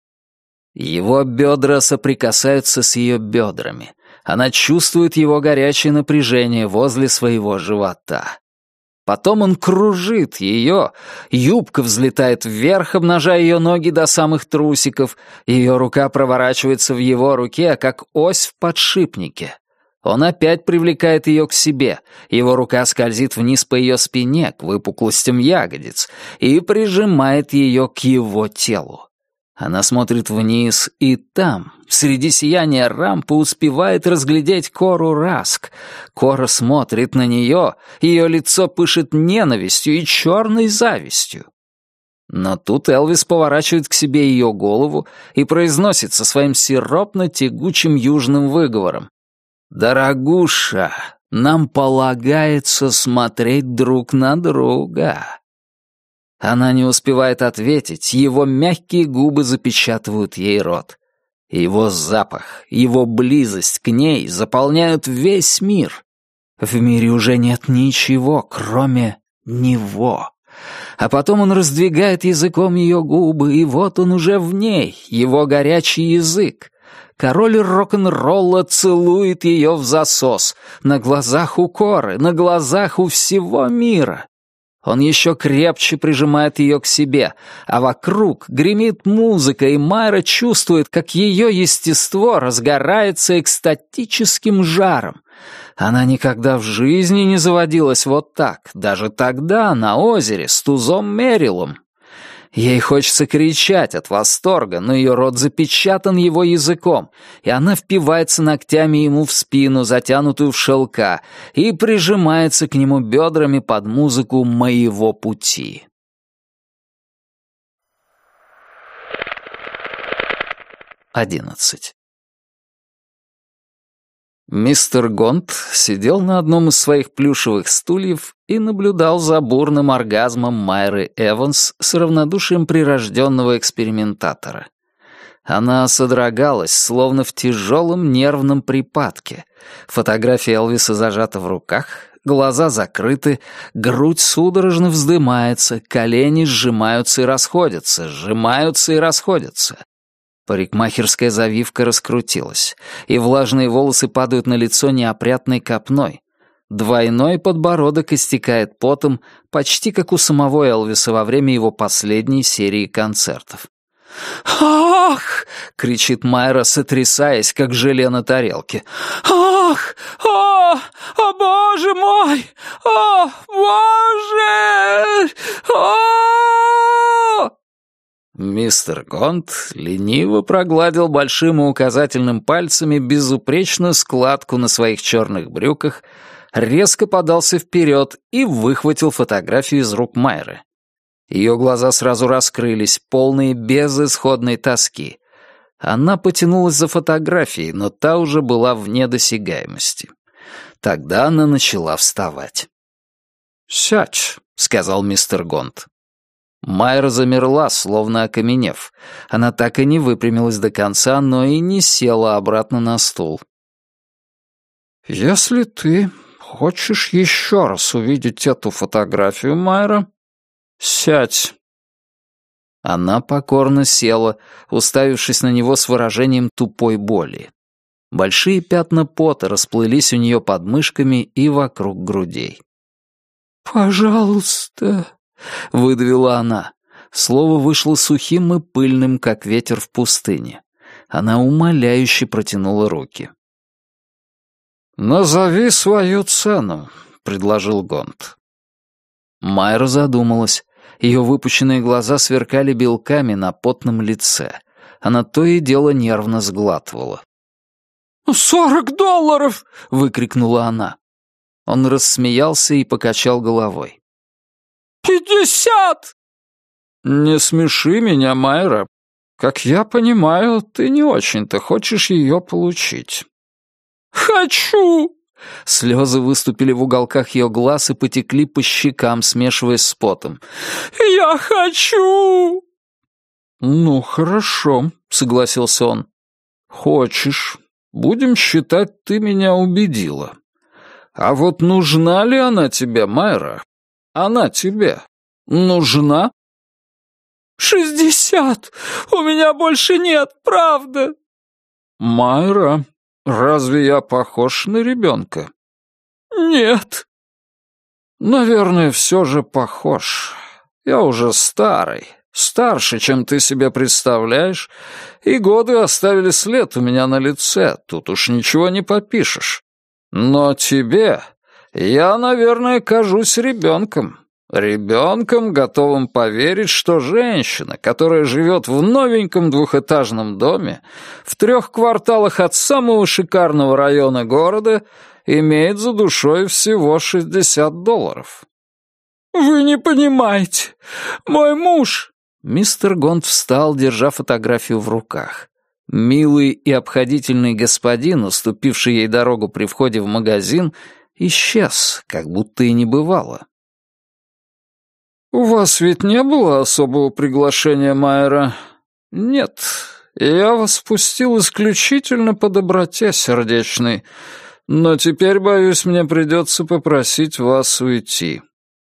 Его бедра соприкасаются с ее бедрами. Она чувствует его горячее напряжение возле своего живота. Потом он кружит ее, юбка взлетает вверх, обнажая ее ноги до самых трусиков, ее рука проворачивается в его руке, как ось в подшипнике. Он опять привлекает ее к себе, его рука скользит вниз по ее спине, к выпуклостям ягодиц, и прижимает ее к его телу. Она смотрит вниз, и там, среди сияния рампы, успевает разглядеть Кору Раск. Кора смотрит на нее, ее лицо пышет ненавистью и черной завистью. Но тут Элвис поворачивает к себе ее голову и произносит со своим сиропно-тягучим южным выговором: «Дорогуша, Нам полагается смотреть друг на друга». Она не успевает ответить, его мягкие губы запечатывают ей рот. Его запах, его близость к ней заполняют весь мир. В мире уже нет ничего, кроме него. А потом он раздвигает языком ее губы, и вот он уже в ней, его горячий язык. Король рок-н-ролла целует ее в засос, на глазах у Коры, на глазах у всего мира. Он еще крепче прижимает ее к себе, а вокруг гремит музыка, и Майра чувствует, как ее естество разгорается экстатическим жаром. Она никогда в жизни не заводилась вот так, даже тогда, на озере, с тузом Мерилом. Ей хочется кричать от восторга, но ее рот запечатан его языком, и она впивается ногтями ему в спину, затянутую в шелка, и прижимается к нему бедрами под музыку «Моего пути». Одиннадцать. Мистер Гонт сидел на одном из своих плюшевых стульев и наблюдал за бурным оргазмом Майры Эванс с равнодушием прирожденного экспериментатора. Она содрогалась, словно в тяжелом нервном припадке. Фотография Элвиса зажата в руках, глаза закрыты, грудь судорожно вздымается, колени сжимаются и расходятся, сжимаются и расходятся. Парикмахерская завивка раскрутилась, и влажные волосы падают на лицо неопрятной копной. Двойной подбородок истекает потом, почти как у самого Элвиса во время его последней серии концертов. «Ах!» — кричит Майра, сотрясаясь, как желе на тарелке. «Ах! О! О, боже мой! О, боже! О!» Мистер Гонт лениво прогладил большим и указательным пальцами безупречную складку на своих черных брюках, резко подался вперед и выхватил фотографию из рук Майры. Ее глаза сразу раскрылись, полные безысходной тоски. Она потянулась за фотографией, но та уже была вне досягаемости. Тогда она начала вставать. «Сядь», — сказал мистер Гонт. Майра замерла, словно окаменев. Она так и не выпрямилась до конца, но и не села обратно на стул. «Если ты хочешь еще раз увидеть эту фотографию, Майра, сядь». Она покорно села, уставившись на него с выражением тупой боли. Большие пятна пота расплылись у нее под мышками и вокруг грудей. «Пожалуйста», — выдавила она. Слово вышло сухим и пыльным, как ветер в пустыне. Она умоляюще протянула руки. «Назови свою цену», — предложил Гонт. Майра задумалась. Ее выпущенные глаза сверкали белками на потном лице. Она то и дело нервно сглатывала. «Сорок долларов!» — выкрикнула она. Он рассмеялся и покачал головой. «Пятьдесят!» «Не смеши меня, Майра. Как я понимаю, ты не очень-то хочешь ее получить». «Хочу!» Слезы выступили в уголках ее глаз и потекли по щекам, смешиваясь с потом. «Я хочу!» «Ну, хорошо», — согласился он. «Хочешь. Будем считать, ты меня убедила. А вот нужна ли она тебе, Майра? Она тебе нужна?» «Шестьдесят! У меня больше нет, правда!» «Майра, разве я похож на ребенка?» «Нет». «Наверное, все же похож. Я уже старый, старше, чем ты себе представляешь, и годы оставили след у меня на лице, тут уж ничего не попишешь. Но тебе я, наверное, кажусь ребенком». Ребенком, готовым поверить, что женщина, которая живет в новеньком двухэтажном доме, в трех кварталах от самого шикарного района города, имеет за душой всего шестьдесят долларов. «Вы не понимаете. Мой муж...» Мистер Гонт встал, держа фотографию в руках. Милый и обходительный господин, уступивший ей дорогу при входе в магазин, исчез, как будто и не бывало. «У вас ведь не было особого приглашения, Майра?» «Нет, я вас впустил исключительно по доброте сердечной, но теперь, боюсь, мне придется попросить вас уйти».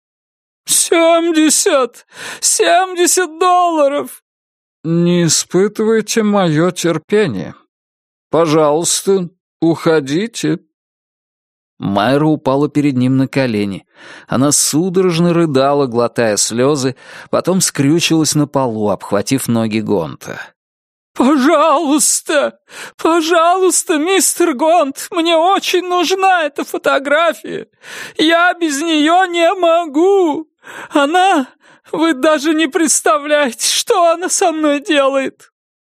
«Семьдесят! Семьдесят долларов!» «Не испытывайте мое терпение. Пожалуйста, уходите». Майра упала перед ним на колени. Она судорожно рыдала, глотая слезы, потом скрючилась на полу, обхватив ноги Гонта. «Пожалуйста! Пожалуйста, мистер Гонт! Мне очень нужна эта фотография! Я без нее не могу! Она... Вы даже не представляете, что она со мной делает!»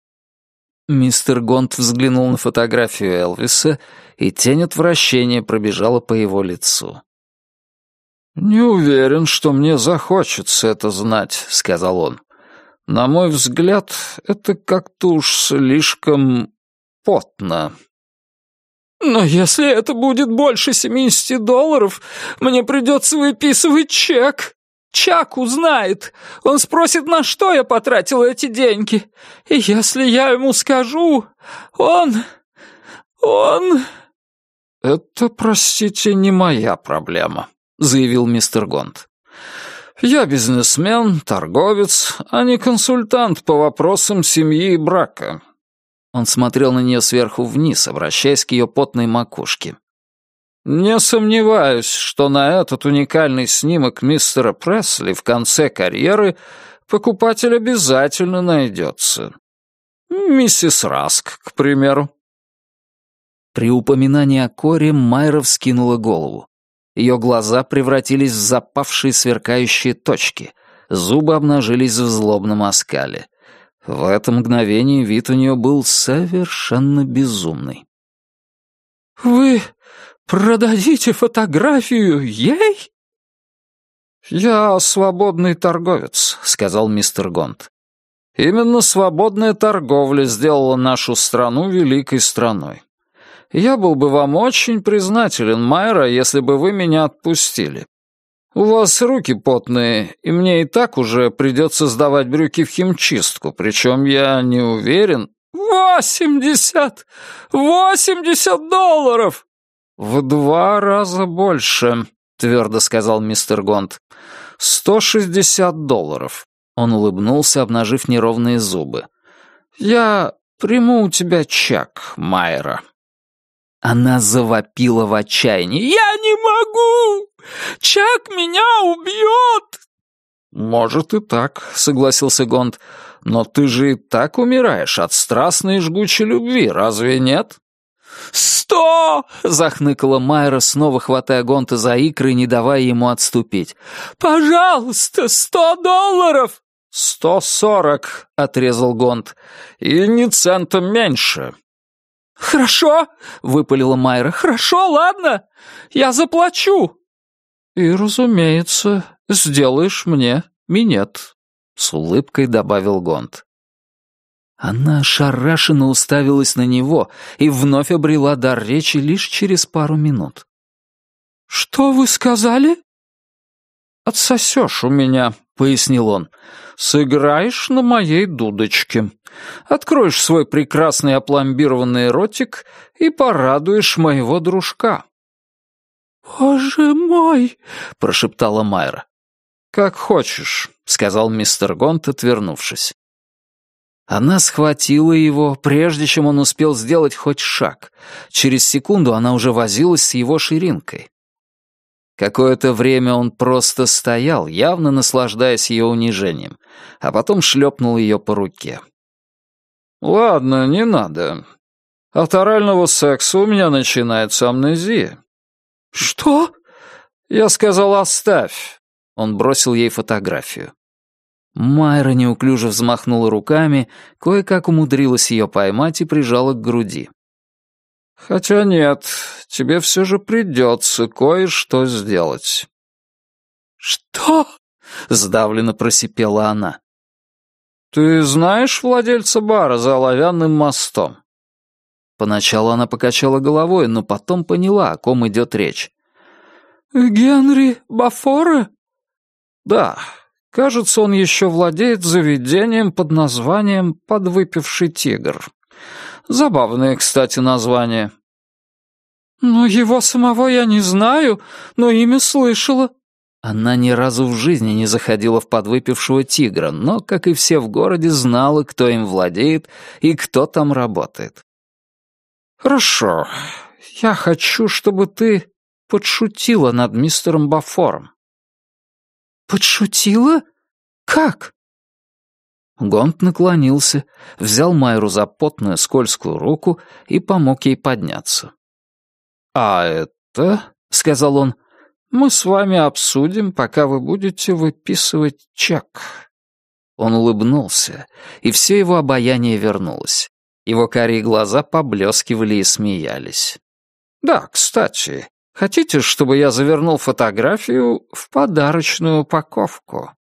Мистер Гонт взглянул на фотографию Элвиса, и тень отвращения пробежала по его лицу. «Не уверен, что мне захочется это знать», — сказал он. «На мой взгляд, это как-то уж слишком потно». «Но если это будет больше семидесяти долларов, мне придется выписывать чек. Чак узнает. Он спросит, на что я потратила эти деньги. И если я ему скажу, он... он...» «Это, простите, не моя проблема», — заявил мистер Гонт. «Я бизнесмен, торговец, а не консультант по вопросам семьи и брака». Он смотрел на нее сверху вниз, обращаясь к ее потной макушке. «Не сомневаюсь, что на этот уникальный снимок мистера Пресли в конце карьеры покупатель обязательно найдется. Миссис Раск, к примеру». При упоминании о Коре Майра вскинула голову. Ее глаза превратились в запавшие сверкающие точки, зубы обнажились в злобном оскале. В это мгновение вид у нее был совершенно безумный. «Вы продадите фотографию ей?» «Я свободный торговец», — сказал мистер Гонт. «Именно свободная торговля сделала нашу страну великой страной. Я был бы вам очень признателен, Майра, если бы вы меня отпустили. У вас руки потные, и мне и так уже придется сдавать брюки в химчистку, причем я не уверен...» «Восемьдесят! Восемьдесят долларов!» «В два раза больше», — твердо сказал мистер Гонт. «Сто шестьдесят долларов». Он улыбнулся, обнажив неровные зубы. «Я приму у тебя чек, Майра». Она завопила в отчаянии. «Я не могу! Чак меня убьет!» «Может и так», — согласился Гонт. «Но ты же и так умираешь от страстной и жгучей любви, разве нет?» «Сто!» — захныкала Майра, снова хватая Гонта за икры и не давая ему отступить. «Пожалуйста, сто долларов!» «Сто сорок!» — отрезал Гонт. «И ни цента меньше!» «Хорошо!» — выпалила Майра. «Хорошо, ладно! Я заплачу!» «И, разумеется, сделаешь мне минет», — с улыбкой добавил Гонт. Она ошарашенно уставилась на него и вновь обрела дар речи лишь через пару минут. «Что вы сказали?» «Отсосешь у меня», — пояснил он. «Сыграешь на моей дудочке. Откроешь свой прекрасный опломбированный ротик и порадуешь моего дружка». «Боже мой!» — прошептала Майра. «Как хочешь», — сказал мистер Гонт, отвернувшись. Она схватила его, прежде чем он успел сделать хоть шаг. Через секунду она уже возилась с его ширинкой. Какое-то время он просто стоял, явно наслаждаясь ее унижением, а потом шлепнул ее по руке. «Ладно, не надо. От орального секса у меня начинается амнезия». «Что?» «Я сказал, оставь». Он бросил ей фотографию. Майра неуклюже взмахнула руками, кое-как умудрилась ее поймать и прижала к груди. «Хотя нет, тебе все же придется кое-что сделать». «Что?» — сдавленно просипела она. «Ты знаешь владельца бара за оловянным мостом?» Поначалу она покачала головой, но потом поняла, о ком идет речь. Генри Бафора? Да, кажется, он еще владеет заведением под названием «Подвыпивший тигр». Забавное, кстати, название. Ну, его самого я не знаю, но имя слышала. Она ни разу в жизни не заходила в подвыпившего тигра, но, как и все в городе, знала, кто им владеет и кто там работает. «Хорошо. Я хочу, чтобы ты подшутила над мистером Бафором». «Подшутила? Как?» Гонт наклонился, взял Майру за потную скользкую руку и помог ей подняться. «А это, — сказал он, — мы с вами обсудим, пока вы будете выписывать чек». Он улыбнулся, и все его обаяние вернулось. Его карие глаза поблескивали и смеялись. «Да, кстати, хотите, чтобы я завернул фотографию в подарочную упаковку?»